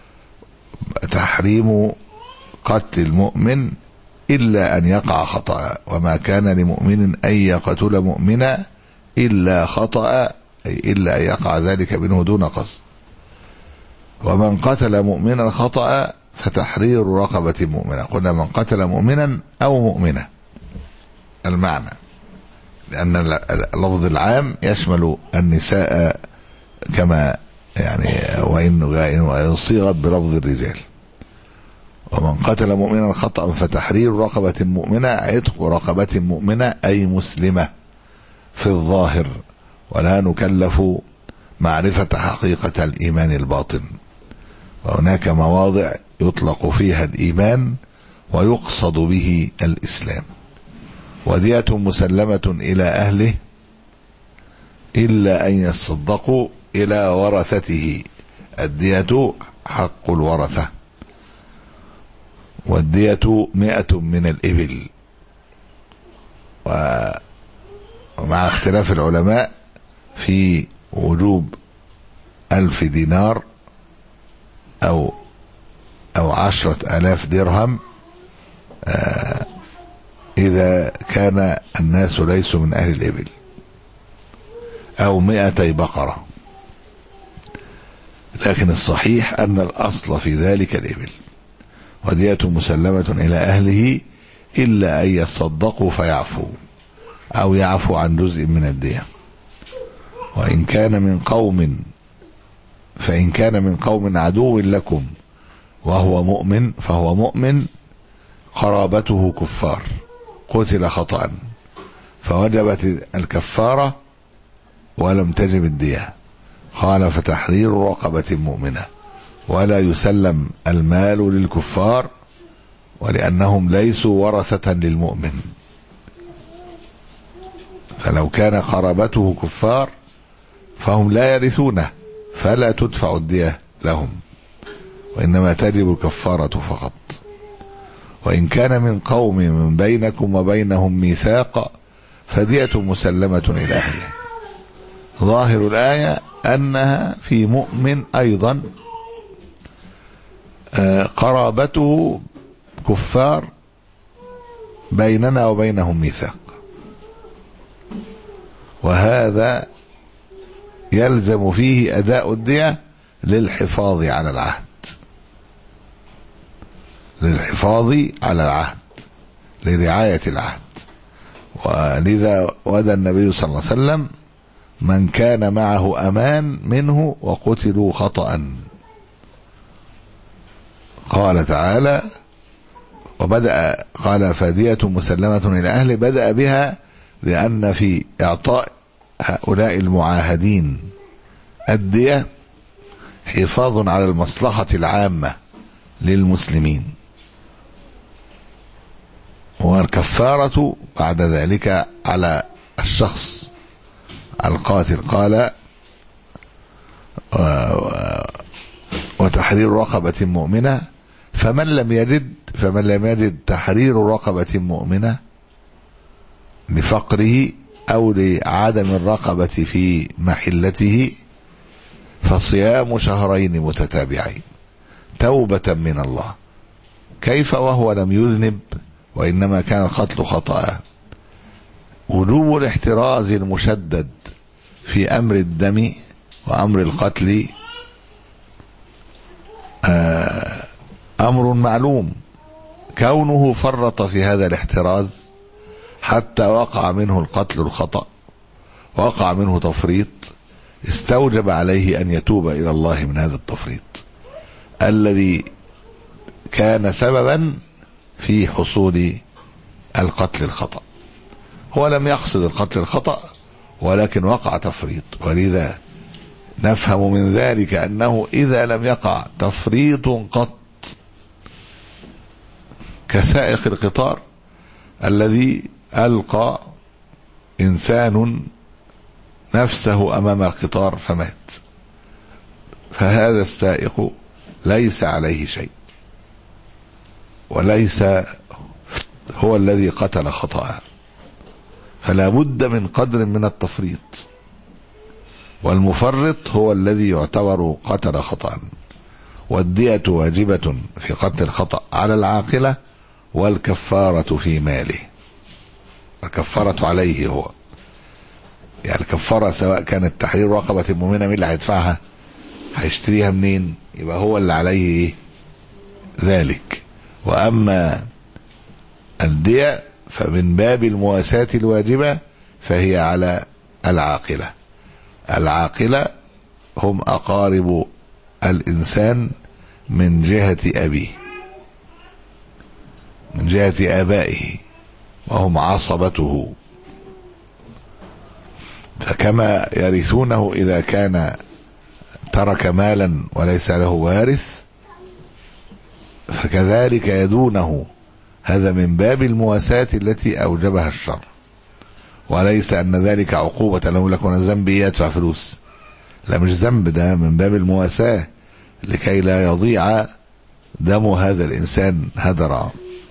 تحريم قتل المؤمن إلا أن يقع خطأ، وما كان لمؤمن أن يقتل مؤمنا إلا خطأ، أي إلا أن يقع ذلك منه دون قصد. ومن قتل مؤمنا خطأ فتحرير رقبة مؤمنة. قلنا من قتل مؤمنا أو مؤمنة المعنى، لأن اللفظ العام يشمل النساء كما يعني وإن صيغت بلفظ الرجال. ومن قتل مؤمنا خطأ فتحرير رقبة مؤمنة، عتق رقبة مؤمنة أي مسلمة في الظاهر، ولا نكلف معرفة حقيقة الإيمان الباطن. وهناك مواضع يطلق فيها الإيمان ويقصد به الإسلام. ودية مسلمة إلى أهله إلا أن يصدقوا إلى ورثته. الدية حق الورثة، والدية مئة من الإبل. ومع اختلاف العلماء في وجوب ألف دينار أو أو عشرة آلاف درهم آه إذا كان الناس ليسوا من أهل الإبل، أو مئتي بقرة، لكن الصحيح أن الأصل في ذلك الإبل. ودية مسلمة إلى أهله إلا أن يصدقوا فيعفوا أو يعفوا عن جزء من الدية. وإن كان من قوم فإن كان من قوم عدو لكم وهو مؤمن فهو مؤمن قرابته كفار قتل خطأ فوجبت الكفارة ولم تجب الدية، قال فتحرير رقبة مؤمنة، ولا يسلم المال للكفار ولأنهم ليسوا ورثة للمؤمن. فلو كان قرابته كفار فهم لا يرثونه فلا تدفع الدية لهم، وإنما تجب الكفارة فقط. وإن كان من قوم من بينكم وبينهم ميثاق فدية مسلمة إلى أهله. ظاهر الآية أنها في مؤمن أيضا قرابته كفار بيننا وبينهم ميثاق، وهذا يلزم فيه أداء الدية للحفاظ على العهد، للحفاظ على العهد، لرعاية العهد. ولذا ودى النبي صلى الله عليه وسلم من كان معه أمان منه وقتلوا خطأ. قال تعالى وبدأ قال فدية مسلمة إلى أهله، بدأ بها لأن في إعطاء هؤلاء المعاهدين الدية حفاظ على المصلحة العامة للمسلمين، والكفارة بعد ذلك على الشخص القاتل. قال وتحرير رقبة مؤمنة، فمن لم يجد فمن لم يجد تحرير رقبة مؤمنة لفقره أو لعدم الرقبة في محلته فصيام شهرين متتابعين توبة من الله. كيف وهو لم يذنب وإنما كان القتل خطأ؟ وجوب الاحتراز المشدد في أمر الدم وأمر القتل أمر معلوم، كونه فرط في هذا الاحتراز حتى وقع منه القتل الخطأ، وقع منه تفريط، استوجب عليه أن يتوب إلى الله من هذا التفريط الذي كان سببا في حصول القتل الخطأ. هو لم يقصد القتل الخطأ ولكن وقع تفريط، ولذا نفهم من ذلك أنه إذا لم يقع تفريط قط كسائق القطار الذي ألقى إنسان نفسه أمام القطار فمات، فهذا السائق ليس عليه شيء وليس هو الذي قتل خطأ، فلا بد من قدر من التفريط، والمفرط هو الذي يعتبر قتل خطأ. والدية واجبة في قتل الخطأ على العاقلة، والكفارة في ماله، الكفارة عليه هو، يعني الكفارة سواء كانت تحرير رقبة مؤمنة، مين اللي هيدفعها؟ هيشتريها منين؟ يبقى هو اللي عليه ذلك. وأما الدية فمن باب المواساة الواجبة فهي على العاقلة. العاقلة هم أقارب الإنسان من جهة أبيه، من جهة آبائه، وهم عصبته، فكما يرثونه إذا كان ترك مالا وليس له وارث فكذلك يدونه. هذا من باب المواساة التي أوجبها الشرع، وليس أن ذلك عقوبة له لكن الذنب يدفع فلوس، لا مش ذنب، ده من باب المواساة لكي لا يضيع دم هذا الإنسان هدرا.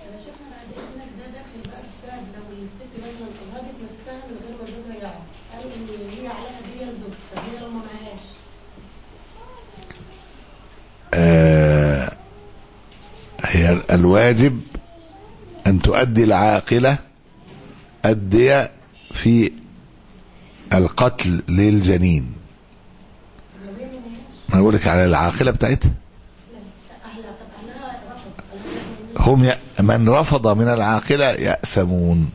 آه هي الواجب أن تؤدي العاقلة الدية في القتل للجنين. ما أقول لك على العاقلة بتاعتها، هم ي... من رفض من العاقلة يأثمون،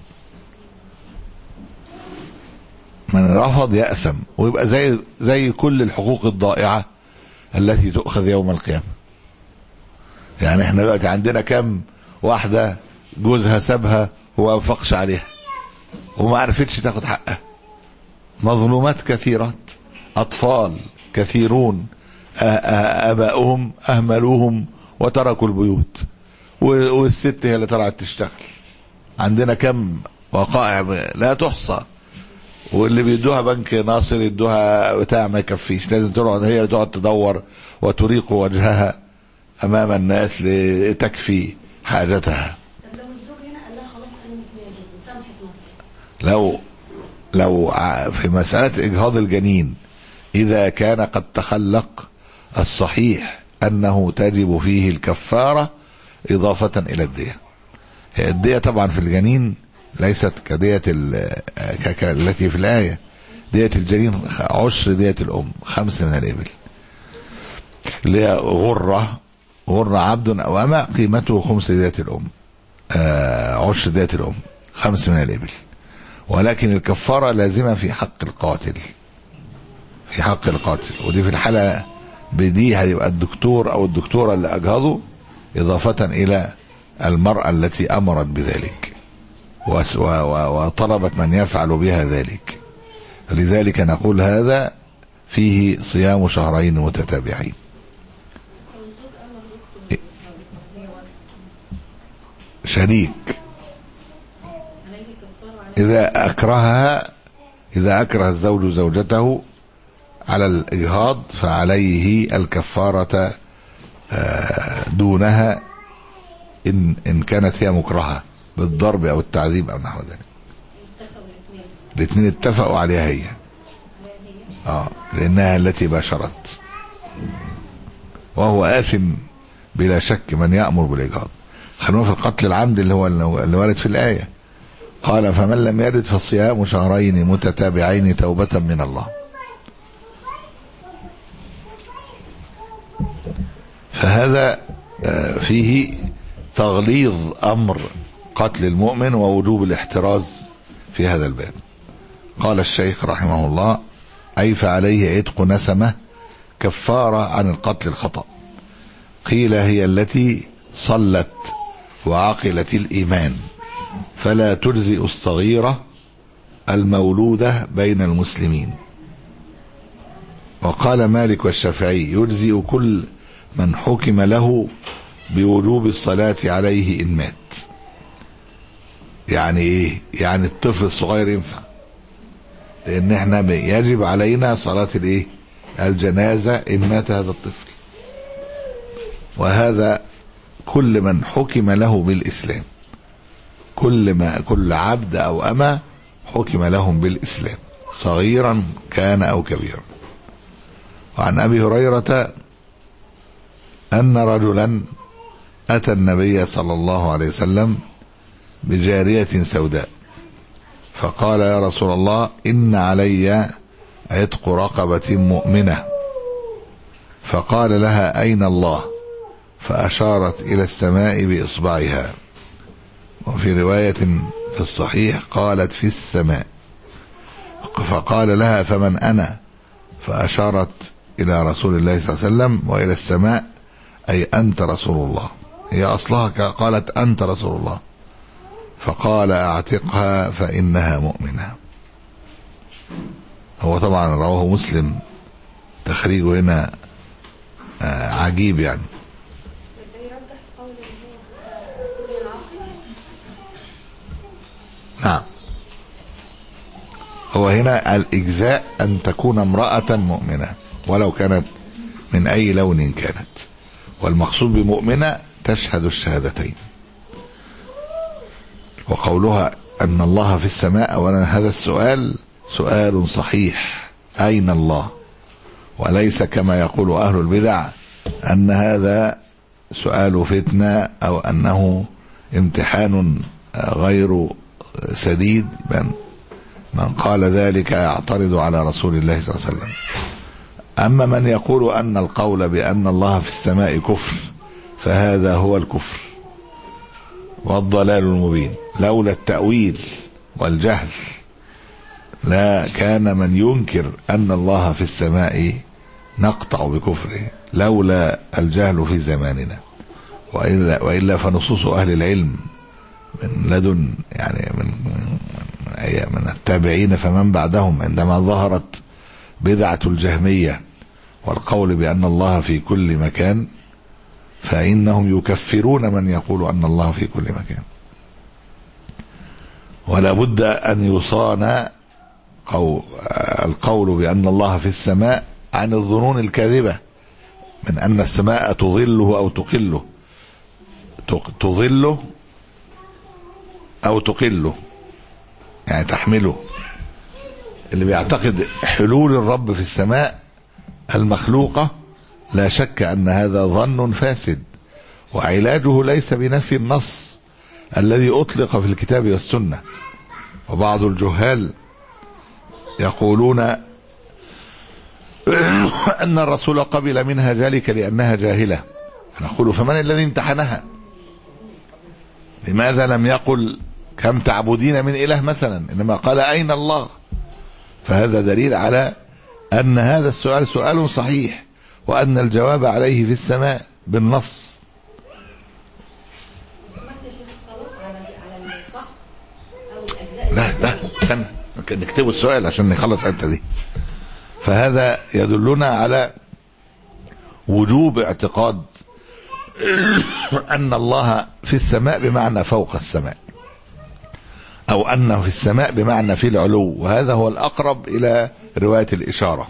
من رفض يأثم، ويبقى زي زي كل الحقوق الضائعة التي تؤخذ يوم القيامة. يعني احنا دلوقتي عندنا كم واحدة جوزها سابها وما انفقش عليها وما عرفتش تاخد حقها، مظلومات كثيرات، أطفال كثيرون آباؤهم أهملوهم وتركوا البيوت، والست هي اللي طلعت تشتغل. عندنا كم وقائع لا تحصى، واللي بيدوها بنك ناصر يدوها بتاع ما يكفيش، لازم تقعد هي تقعد تدور وتريق وجهها أمام الناس لتكفي حاجتها. لو لو في مسألة إجهاض الجنين إذا كان قد تخلق، الصحيح أنه تجب فيه الكفارة إضافة إلى الدية. الدية طبعا في الجنين ليست كدية التي في الآية. دية الجنين عشر دية الأم، خمس من الإبل، اللي هي غرة غرة عبد أو أما قيمته خمس دية الأم، آه عشر دية الأم، خمس من الإبل. ولكن الكفارة لازمة في حق القاتل، في حق القاتل، ودي في الحالة بدي هيبقى الدكتور أو الدكتورة اللي أجهضوا إضافة إلى المرأة التي أمرت بذلك وطلبت من يفعل بها ذلك. لذلك نقول هذا فيه صيام شهرين متتابعين. شريك إذا أكرهها، إذا أكره الزوج زوجته على الإجهاض فعليه الكفارة دونها إن إن كانت هي مكرهة بالضرب أو التعذيب أو نحو ذلك. الاثنين اتفقوا عليها هي، آه لأنها التي باشرت، وهو آثم بلا شك من يأمر بالإجهاض. خلونا في القتل العمد اللي هو اللي وارد في الآية. قال فمن لم يرد فصيام شهرين متتابعين توبة من الله. فهذا فيه تغليظ أمر قتل المؤمن ووجوب الاحتراز في هذا الباب. قال الشيخ رحمه الله أي فعليه عتق نسمة كفارة عن القتل الخطأ. قيل هي التي صلت وعقلت الإيمان فلا تجزئ الصغيرة المولودة بين المسلمين. وقال مالك والشافعي يجزئ كل من حكم له بوجوب الصلاة عليه إن مات. يعني إيه؟ يعني الطفل الصغير ينفع، لأن احنا يجب علينا صلاة الإيه؟ الجنازة إن مات هذا الطفل. وهذا كل من حكم له بالإسلام، كل ما كل عبد أو أما حكم لهم بالإسلام صغيرا كان أو كبيرا. وعن أبي هريرة أن رجلا أتى النبي صلى الله عليه وسلم بجارية سوداء فقال يا رسول الله إن علي عتق رقبة مؤمنة. فقال لها أين الله؟ فأشارت إلى السماء بإصبعها. وفي رواية في الصحيح قالت في السماء. فقال لها فمن أنا؟ فأشارت إلى رسول الله صلى الله عليه وسلم وإلى السماء أي أنت رسول الله. هي أصلها قالت أنت رسول الله. فقال أعتقها فإنها مؤمنة. هو طبعا رواه مسلم، تخريجه هنا عجيب يعني. نعم، هو هنا الإجزاء أن تكون امرأة مؤمنة ولو كانت من أي لون كانت، والمقصود بمؤمنة تشهد الشهادتين. وقولها أن الله في السماء، أولا هذا السؤال سؤال صحيح، أين الله؟ وليس كما يقول أهل البدع أن هذا سؤال فتنة أو أنه امتحان غير سديد. من من قال ذلك يعترض على رسول الله صلى الله عليه وسلم. أما من يقول أن القول بأن الله في السماء كفر فهذا هو الكفر والضلال المبين. لولا التأويل والجهل لا كان من ينكر أن الله في السماء نقطع بكفره، لولا الجهل في زماننا. وإلا, وإلا فنصوص أهل العلم من لدن يعني من من التابعين فمن بعدهم عندما ظهرت بدعة الجهمية والقول بأن الله في كل مكان فإنهم يكفرون من يقول أن الله في كل مكان. ولا بد أن يصان القول بأن الله في السماء عن الظنون الكاذبة من أن السماء تظله أو تقله تظله أو تقله يعني تحمله. اللي بيعتقد حلول الرب في السماء المخلوقة لا شك أن هذا ظن فاسد، وعلاجه ليس بنفي النص الذي أطلق في الكتاب والسنة. وبعض الجهال يقولون أن الرسول قبل منها ذلك لأنها جاهلة، فنقول فمن الذي امتحنها؟ لماذا لم يقل كم تعبدين من إله مثلا، إنما قال أين الله؟ فهذا دليل على أن هذا السؤال سؤال صحيح، وأن الجواب عليه في السماء بالنص. لا لا استنى نكتبوا السؤال عشان نخلص الحته دي. فهذا يدلنا على وجوب اعتقاد أن الله في السماء بمعنى فوق السماء، أو أنه في السماء بمعنى في العلو، وهذا هو الأقرب إلى رواية الإشارة.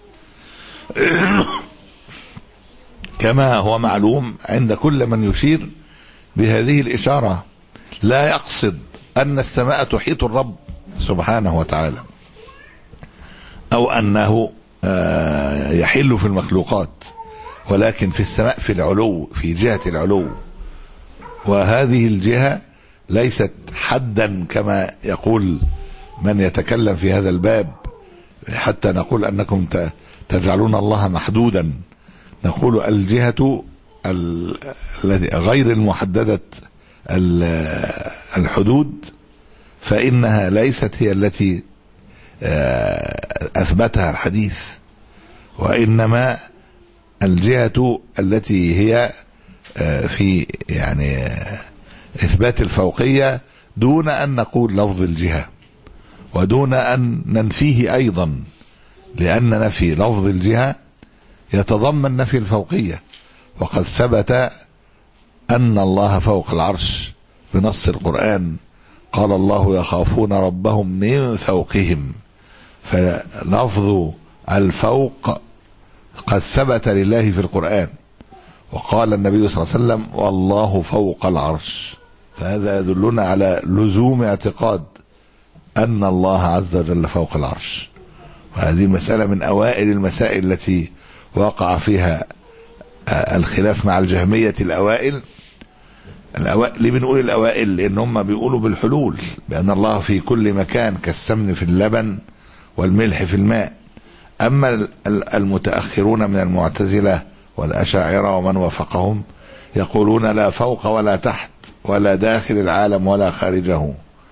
كما هو معلوم عند كل من يشير بهذه الإشارة لا يقصد أن السماء تحيط الرب سبحانه وتعالى، أو أنه يحل في المخلوقات، ولكن في السماء في العلو، في جهة العلو. وهذه الجهة ليست حدا كما يقول من يتكلم في هذا الباب، حتى نقول أنكم تجعلون الله محدودا. نقول الجهة التي غير المحددة الحدود فإنها ليست هي التي أثبتها الحديث، وإنما الجهة التي هي في يعني إثبات الفوقية دون أن نقول لفظ الجهة، ودون أن ننفيه أيضا، لأن نفي لفظ الجهة يتضمن نفي الفوقية. وقد ثبت أن الله فوق العرش بنص القرآن، قال الله يخافون ربهم من فوقهم، فلفظ الفوق قد ثبت لله في القرآن. وقال النبي صلى الله عليه وسلم والله فوق العرش. فهذا يدلنا على لزوم اعتقاد أن الله عز وجل فوق العرش. وهذه مسألة من أوائل المسائل التي وقع فيها الخلاف مع الجهمية الأوائل. الأوائل ليه بنقول الأوائل؟ لأن هم بيقولوا بالحلول، بأن الله في كل مكان كالسمن في اللبن والملح في الماء. أما المتأخرون من المعتزلة والأشاعرة ومن وافقهم يقولون لا فوق ولا تحت ولا داخل العالم ولا خارجه،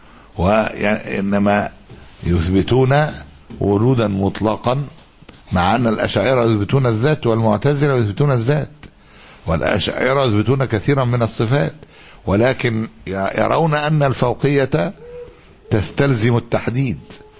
وإنما يثبتون وجودا مطلقا، مع أن الأشاعرة يثبتون الذات والمعتزلة يثبتون الذات، والأشاعرة يثبتون كثيرا من الصفات، ولكن يرون أن الفوقية تستلزم التحديد،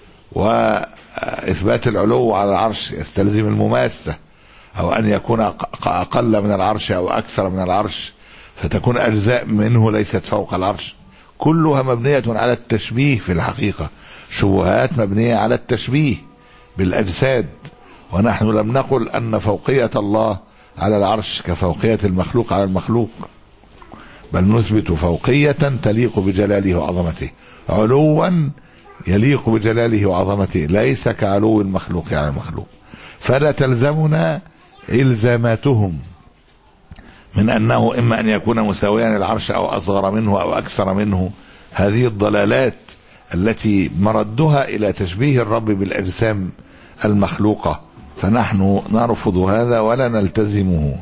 وإثبات العلو على العرش يستلزم المماسة، أو أن يكون أقل من العرش أو أكثر من العرش فتكون أجزاء منه ليست فوق العرش. كلها مبنية على التشبيه في الحقيقة، شبهات مبنية على التشبيه بالأجساد. ونحن لم نقل أن فوقية الله على العرش كفوقية المخلوق على المخلوق، بل نثبت فوقية تليق بجلاله وعظمته، علوا يليق بجلاله وعظمته، ليس كعلو المخلوق على المخلوق. فلا تلزمنا إلزاماتهم من أنه إما أن يكون مساويا العرش أو أصغر منه أو أكثر منه. هذه الضلالات التي مردها إلى تشبيه الرب بالأجسام المخلوقة، فنحن نرفض هذا ولا نلتزمه.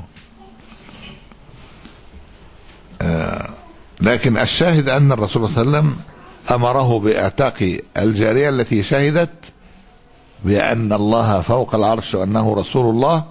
آه لكن الشاهد أن الرسول صلى الله عليه وسلم أمره بإعتاق الجارية التي شهدت بأن الله فوق العرش وأنه رسول الله،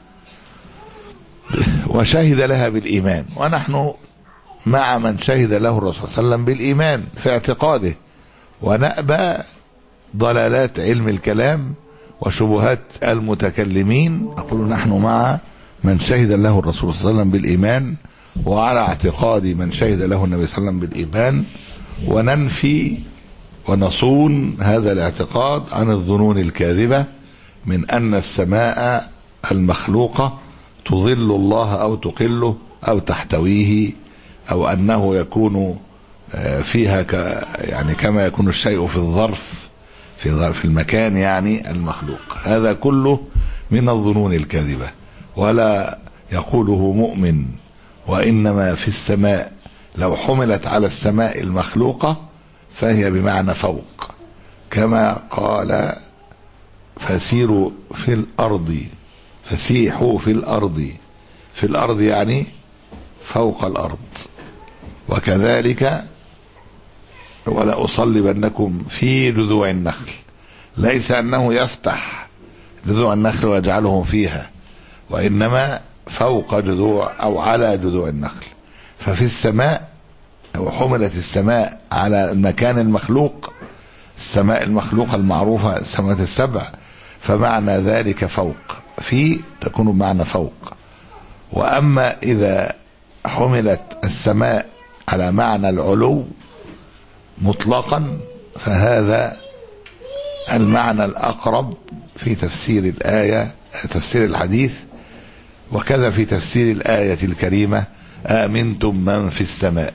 وشهد لها بالإيمان. ونحن مع من شهد له الرسول صلى الله عليه وسلم بالإيمان في اعتقاده، ونأبى ضلالات علم الكلام وشبهات المتكلمين. نقول نحن مع من شهد له الرسول صلى الله عليه وسلم بالإيمان، وعلى اعتقاد من شهد له النبي صلى الله عليه وسلم بالإيمان، وننفي ونصون هذا الاعتقاد عن الظنون الكاذبة من أن السماء المخلوقة تظل الله أو تقله أو تحتويه، أو أنه يكون فيها ك يعني كما يكون الشيء في الظرف في ظرف المكان يعني المخلوق. هذا كله من الظنون الكاذبة، ولا يقوله مؤمن. وإنما في السماء لو حملت على السماء المخلوقة فهي بمعنى فوق، كما قال فسيروا في الأرض فسيحوا في الأرض. في الأرض يعني فوق الأرض. وكذلك ولا أصلبنكم في جذوع النخل، ليس أنه يفتح جذوع النخل ويجعلهم فيها، وإنما فوق جذوع أو على جذوع النخل. ففي السماء أو حملت السماء على المكان المخلوق، السماء المخلوقة المعروفة السماوات السبع، فمعنى ذلك فوق، في تكون بمعنى فوق. وأما إذا حملت السماء على معنى العلو مطلقا فهذا المعنى الأقرب في تفسير الآية تفسير الحديث، وكذا في تفسير الآية الكريمة آمنتم من في السماء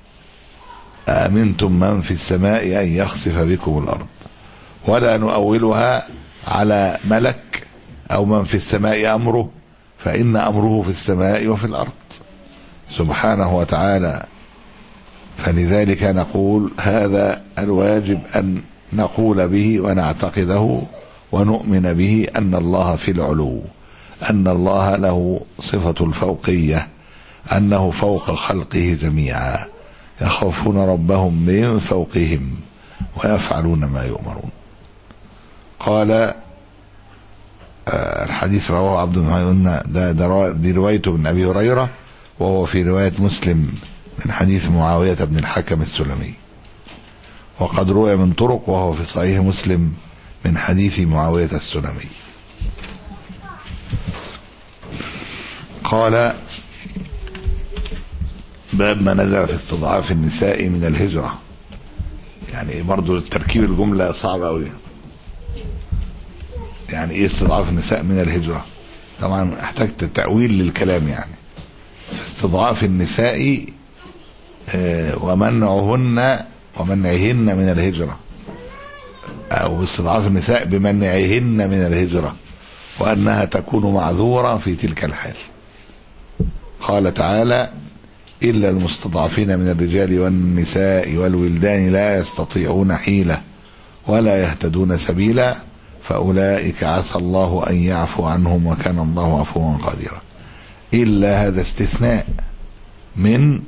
آمنتم من في السماء أن يخسف بكم الأرض، ولا نؤولها على ملك أو من في السماء أمره، فإن أمره في السماء وفي الأرض سبحانه وتعالى. فلذلك نقول هذا الواجب أن نقول به ونعتقده ونؤمن به، أن الله في العلو، أن الله له صفة الفوقية، أنه فوق خلقه جميعا، يخافون ربهم من فوقهم ويفعلون ما يؤمرون. قال الحديث رواه عبد الله، ده, ده دي روايته من أبي هريرة، وهو في رواية مسلم من حديث معاوية بن الحكم السلمي، وقد روى من طرق وهو في صحيح مسلم من حديث معاوية السلمي. قال باب ما نزل في استضعاف النساء من الهجرة. يعني برضو تركيب الجملة صعب أوي. يعني ايه استضعاف النساء من الهجرة؟ طبعا احتجت تأويل للكلام. يعني استضعاف النساء ومنعهن ومنعهن من الهجرة، او استضعاف النساء بمنعهن من الهجرة، وانها تكون معذورة في تلك الحال. قال تعالى إلا المستضعفين من الرجال والنساء والولدان لا يستطيعون حيلة ولا يهتدون سبيلا فأولئك عسى الله أن يعفو عنهم وكان الله عفوا قديرا. إلا هذا استثناء من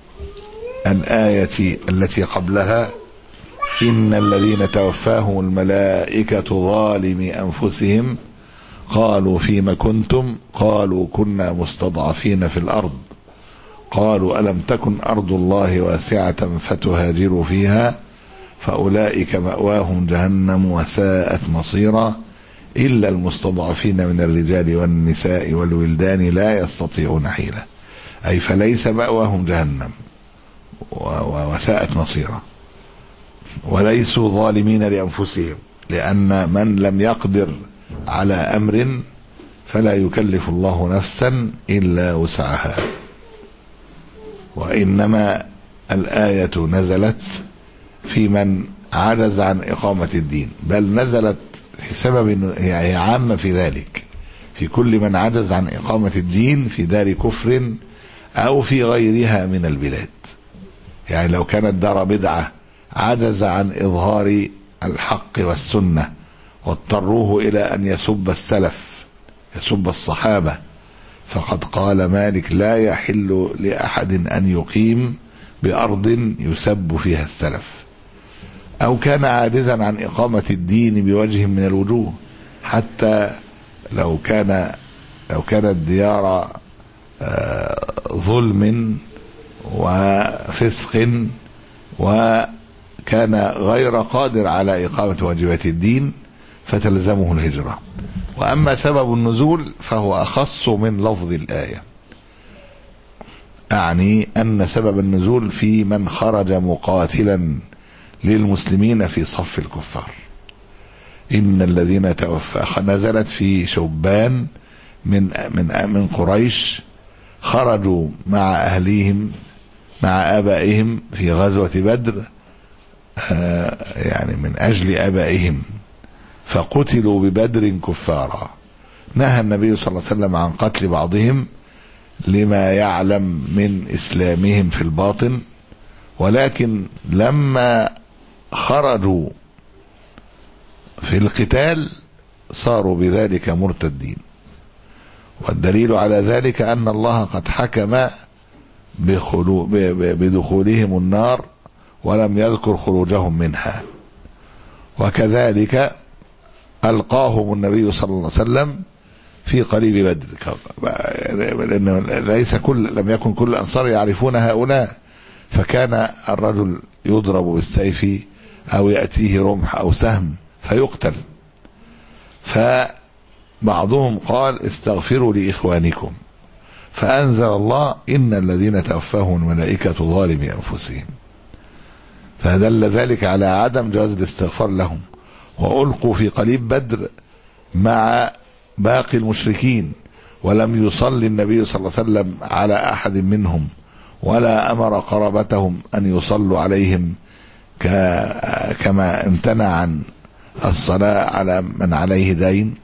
الآية التي قبلها إن الذين توفاهم الملائكة ظالمي أنفسهم قالوا فيما كنتم قالوا كنا مستضعفين في الأرض قالوا ألم تكن أرض الله واسعة فتهاجروا فيها فأولئك مأواهم جهنم وساءت مصيرا إلا المستضعفين من الرجال والنساء والولدان لا يستطيعون حيلة، أي فليس مأواهم جهنم وساءت مصيرا، وليسوا ظالمين لأنفسهم، لأن من لم يقدر على أمر فلا يكلف الله نفسا إلا وسعها. وإنما الآية نزلت في من عجز عن إقامة الدين، بل نزلت في سبب هي عامة في ذلك، في كل من عجز عن إقامة الدين في دار كفر أو في غيرها من البلاد. يعني لو كانت دار بدعة عجز عن إظهار الحق والسنة واضطروه إلى أن يسب السلف يسب الصحابة، فقد قال مالك لا يحل لأحد أن يقيم بأرض يسب فيها السلف. أو كان عاجزا عن إقامة الدين بوجه من الوجوه، حتى لو كان لو كانت ديار ظلم وفسق وكان غير قادر على إقامة واجبات الدين فتلزمه الهجرة. وأما سبب النزول فهو أخص من لفظ الآية، أعني أن سبب النزول في من خرج مقاتلا للمسلمين في صف الكفار. إن الذين توفى نزلت في شبان من من من قريش خرجوا مع أهليهم مع آبائهم في غزوة بدر يعني من أجل آبائهم، فقتلوا ببدر كفارا. نهى النبي صلى الله عليه وسلم عن قتل بعضهم لما يعلم من إسلامهم في الباطن، ولكن لما خرجوا في القتال صاروا بذلك مرتدين. والدليل على ذلك أن الله قد حكم بدخولهم النار ولم يذكر خروجهم منها. وكذلك ألقاهم النبي صلى الله عليه وسلم في قليب بدر، لأن ليس كل لم يكن كل الأنصار يعرفون هؤلاء، فكان الرجل يضرب بالسيف أو يأتيه رمح أو سهم فيقتل. فبعضهم قال استغفروا لإخوانكم، فأنزل الله إن الذين توفاهم الملائكة ظالمي أنفسهم، فدل ذلك على عدم جواز الاستغفار لهم. وألقوا في قليب بدر مع باقي المشركين، ولم يصلي النبي صلى الله عليه وسلم على أحد منهم، ولا أمر قرابتهم أن يصلوا عليهم كما امتنع عن الصلاة على من عليه دين،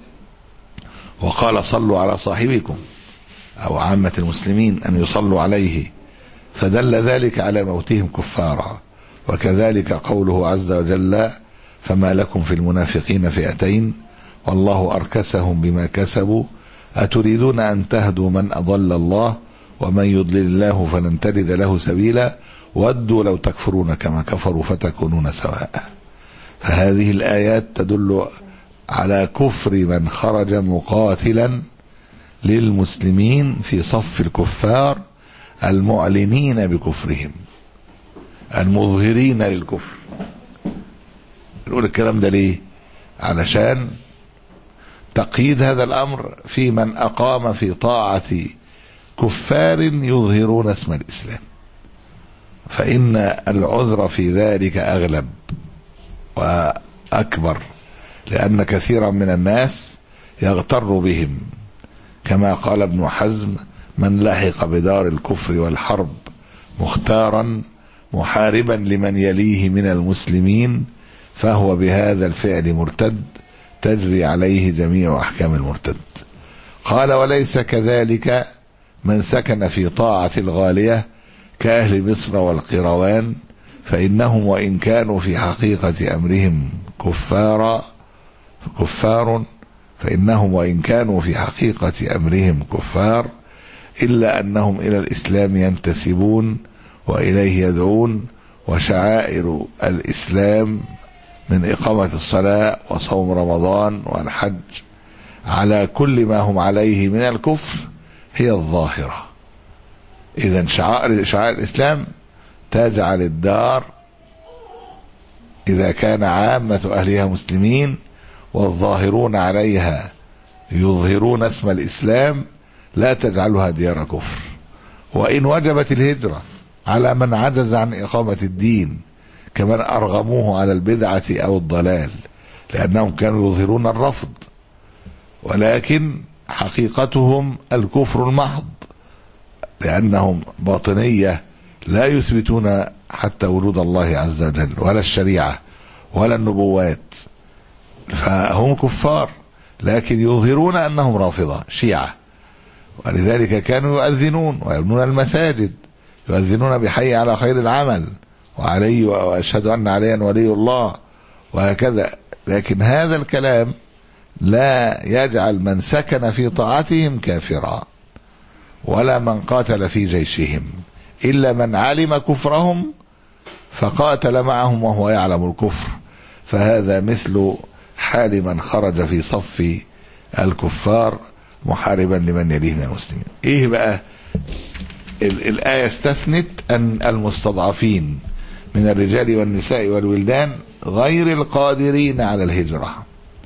وقال صلوا على صاحبكم أو عامة المسلمين أن يصلوا عليه، فدل ذلك على موتهم كفارا. وكذلك قوله عز وجل فما لكم في المنافقين فئتين والله أركسهم بما كسبوا أتريدون أن تهدوا من أضل الله ومن يضلل الله فلن تجد له سبيلا ودوا لو تكفرون كما كفروا فتكونون سواء. فهذه الآيات تدل على كفر من خرج مقاتلا للمسلمين في صف الكفار المعلنين بكفرهم المظهرين للكفر. نقول الكلام ده ليه؟ علشان تقييد هذا الأمر في من أقام في طاعة كفار يظهرون اسم الإسلام، فإن العذر في ذلك أغلب وأكبر، لأن كثيرا من الناس يغتر بهم، كما قال ابن حزم من لحق بدار الكفر والحرب مختارا محاربا لمن يليه من المسلمين فهو بهذا الفعل مرتد تجري عليه جميع أحكام المرتد. قال وليس كذلك من سكن في طاعة الغالية كأهل مصر والقيروان، فإنهم وإن كانوا في حقيقة أمرهم كفارا كفار فإنهم وإن كانوا في حقيقة أمرهم كفار إلا أنهم إلى الإسلام ينتسبون وإليه يدعون، وشعائر الإسلام من إقامة الصلاة وصوم رمضان والحج على كل ما هم عليه من الكفر هي الظاهرة. إذن شعائر شعائر الإسلام تجعل الدار إذا كان عامة أهلها مسلمين والظاهرون عليها يظهرون اسم الإسلام لا تجعلها ديار كفر. وإن وجبت الهجرة على من عجز عن إقامة الدين كمن أرغموه على البدعة أو الضلال لأنهم كانوا يظهرون الرفض، ولكن حقيقتهم الكفر المحض، لأنهم باطنية لا يثبتون حتى وجود الله عز وجل ولا الشريعة ولا النبوات، فهم كفار لكن يظهرون أنهم رافضة شيعة. ولذلك كانوا يؤذنون ويبنون المساجد يؤذنون بحي على خير العمل وعلي وأشهد أن عليا ولي الله وهكذا. لكن هذا الكلام لا يجعل من سكن في طاعتهم كافرا ولا من قاتل في جيشهم، إلا من علم كفرهم فقاتل معهم وهو يعلم الكفر، فهذا مثل حال من خرج في صف الكفار محاربا لمن يليه من المسلمين. ايه بقى الآية؟ استثنت أن المستضعفين من الرجال والنساء والولدان غير القادرين على الهجرة،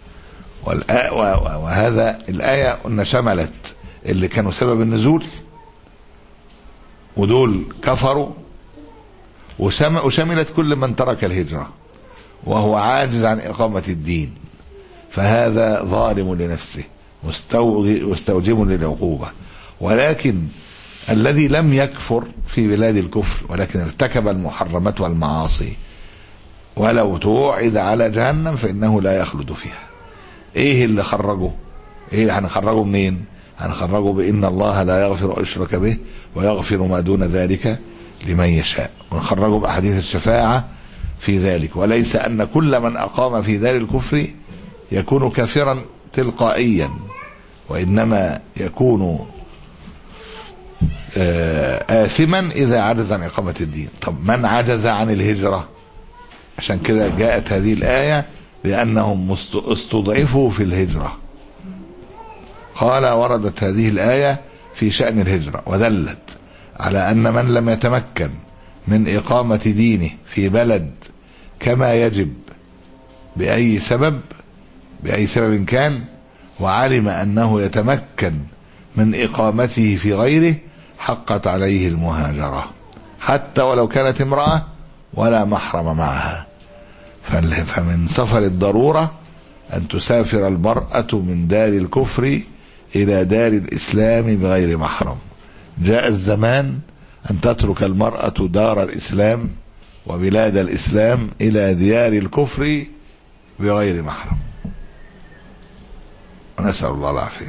وهذا الآية قلنا شملت اللي كانوا سبب النزول ودول كفروا، وشملت كل من ترك الهجرة وهو عاجز عن إقامة الدين، فهذا ظالم لنفسه مستوجب للعقوبة. ولكن الذي لم يكفر في بلاد الكفر ولكن ارتكب المحرمات والمعاصي ولو توعد على جهنم فإنه لا يخلد فيها. ايه اللي خرجه؟ ايه اللي هنخرجه منين؟ هنخرجه بإن الله لا يغفر أشرك به ويغفر ما دون ذلك لمن يشاء، ونخرجه بأحاديث الشفاعة في ذلك. وليس أن كل من أقام في دار الكفر يكون كافرا تلقائيا، وإنما يكون آثما إذا عجز عن إقامة الدين. طب من عجز عن الهجرة؟ عشان كده جاءت هذه الآية لأنهم استضعفوا في الهجرة. قال وردت هذه الآية في شأن الهجرة ودلت على أن من لم يتمكن من إقامة دينه في بلد كما يجب بأي سبب بأي سبب كان، وعلم أنه يتمكن من إقامته في غيره، حقت عليه المهاجرة حتى ولو كانت امرأة ولا محرم معها. فمن سفر الضرورة أن تسافر المرأة من دار الكفر إلى دار الإسلام بغير محرم. جاء الزمان أن تترك المرأة دار الإسلام وبلاد الإسلام إلى ديار الكفر بغير محرم، ونسأل الله العافية.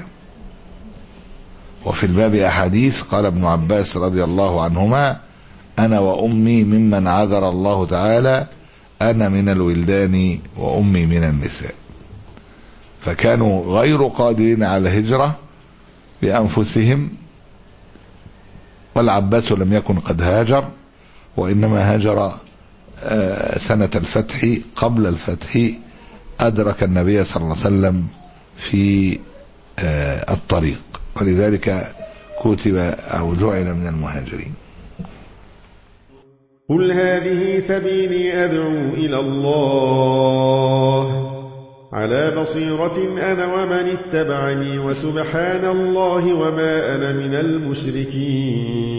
وفي الباب أحاديث، قال ابن عباس رضي الله عنهما: أنا وأمي ممن عذر الله تعالى، أنا من الولدان وأمي من النساء. فكانوا غير قادرين على الهجرة بأنفسهم، والعباس لم يكن قد هاجر، وإنما هاجر سنة الفتح. قبل الفتح أدرك النبي صلى الله عليه وسلم في الطريق، ولذلك كتب أو جعل من المهاجرين. قل هذه سبيلي أدعو إلى الله على بصيرة أنا ومن اتبعني، وسبحان الله وما أنا من المشركين.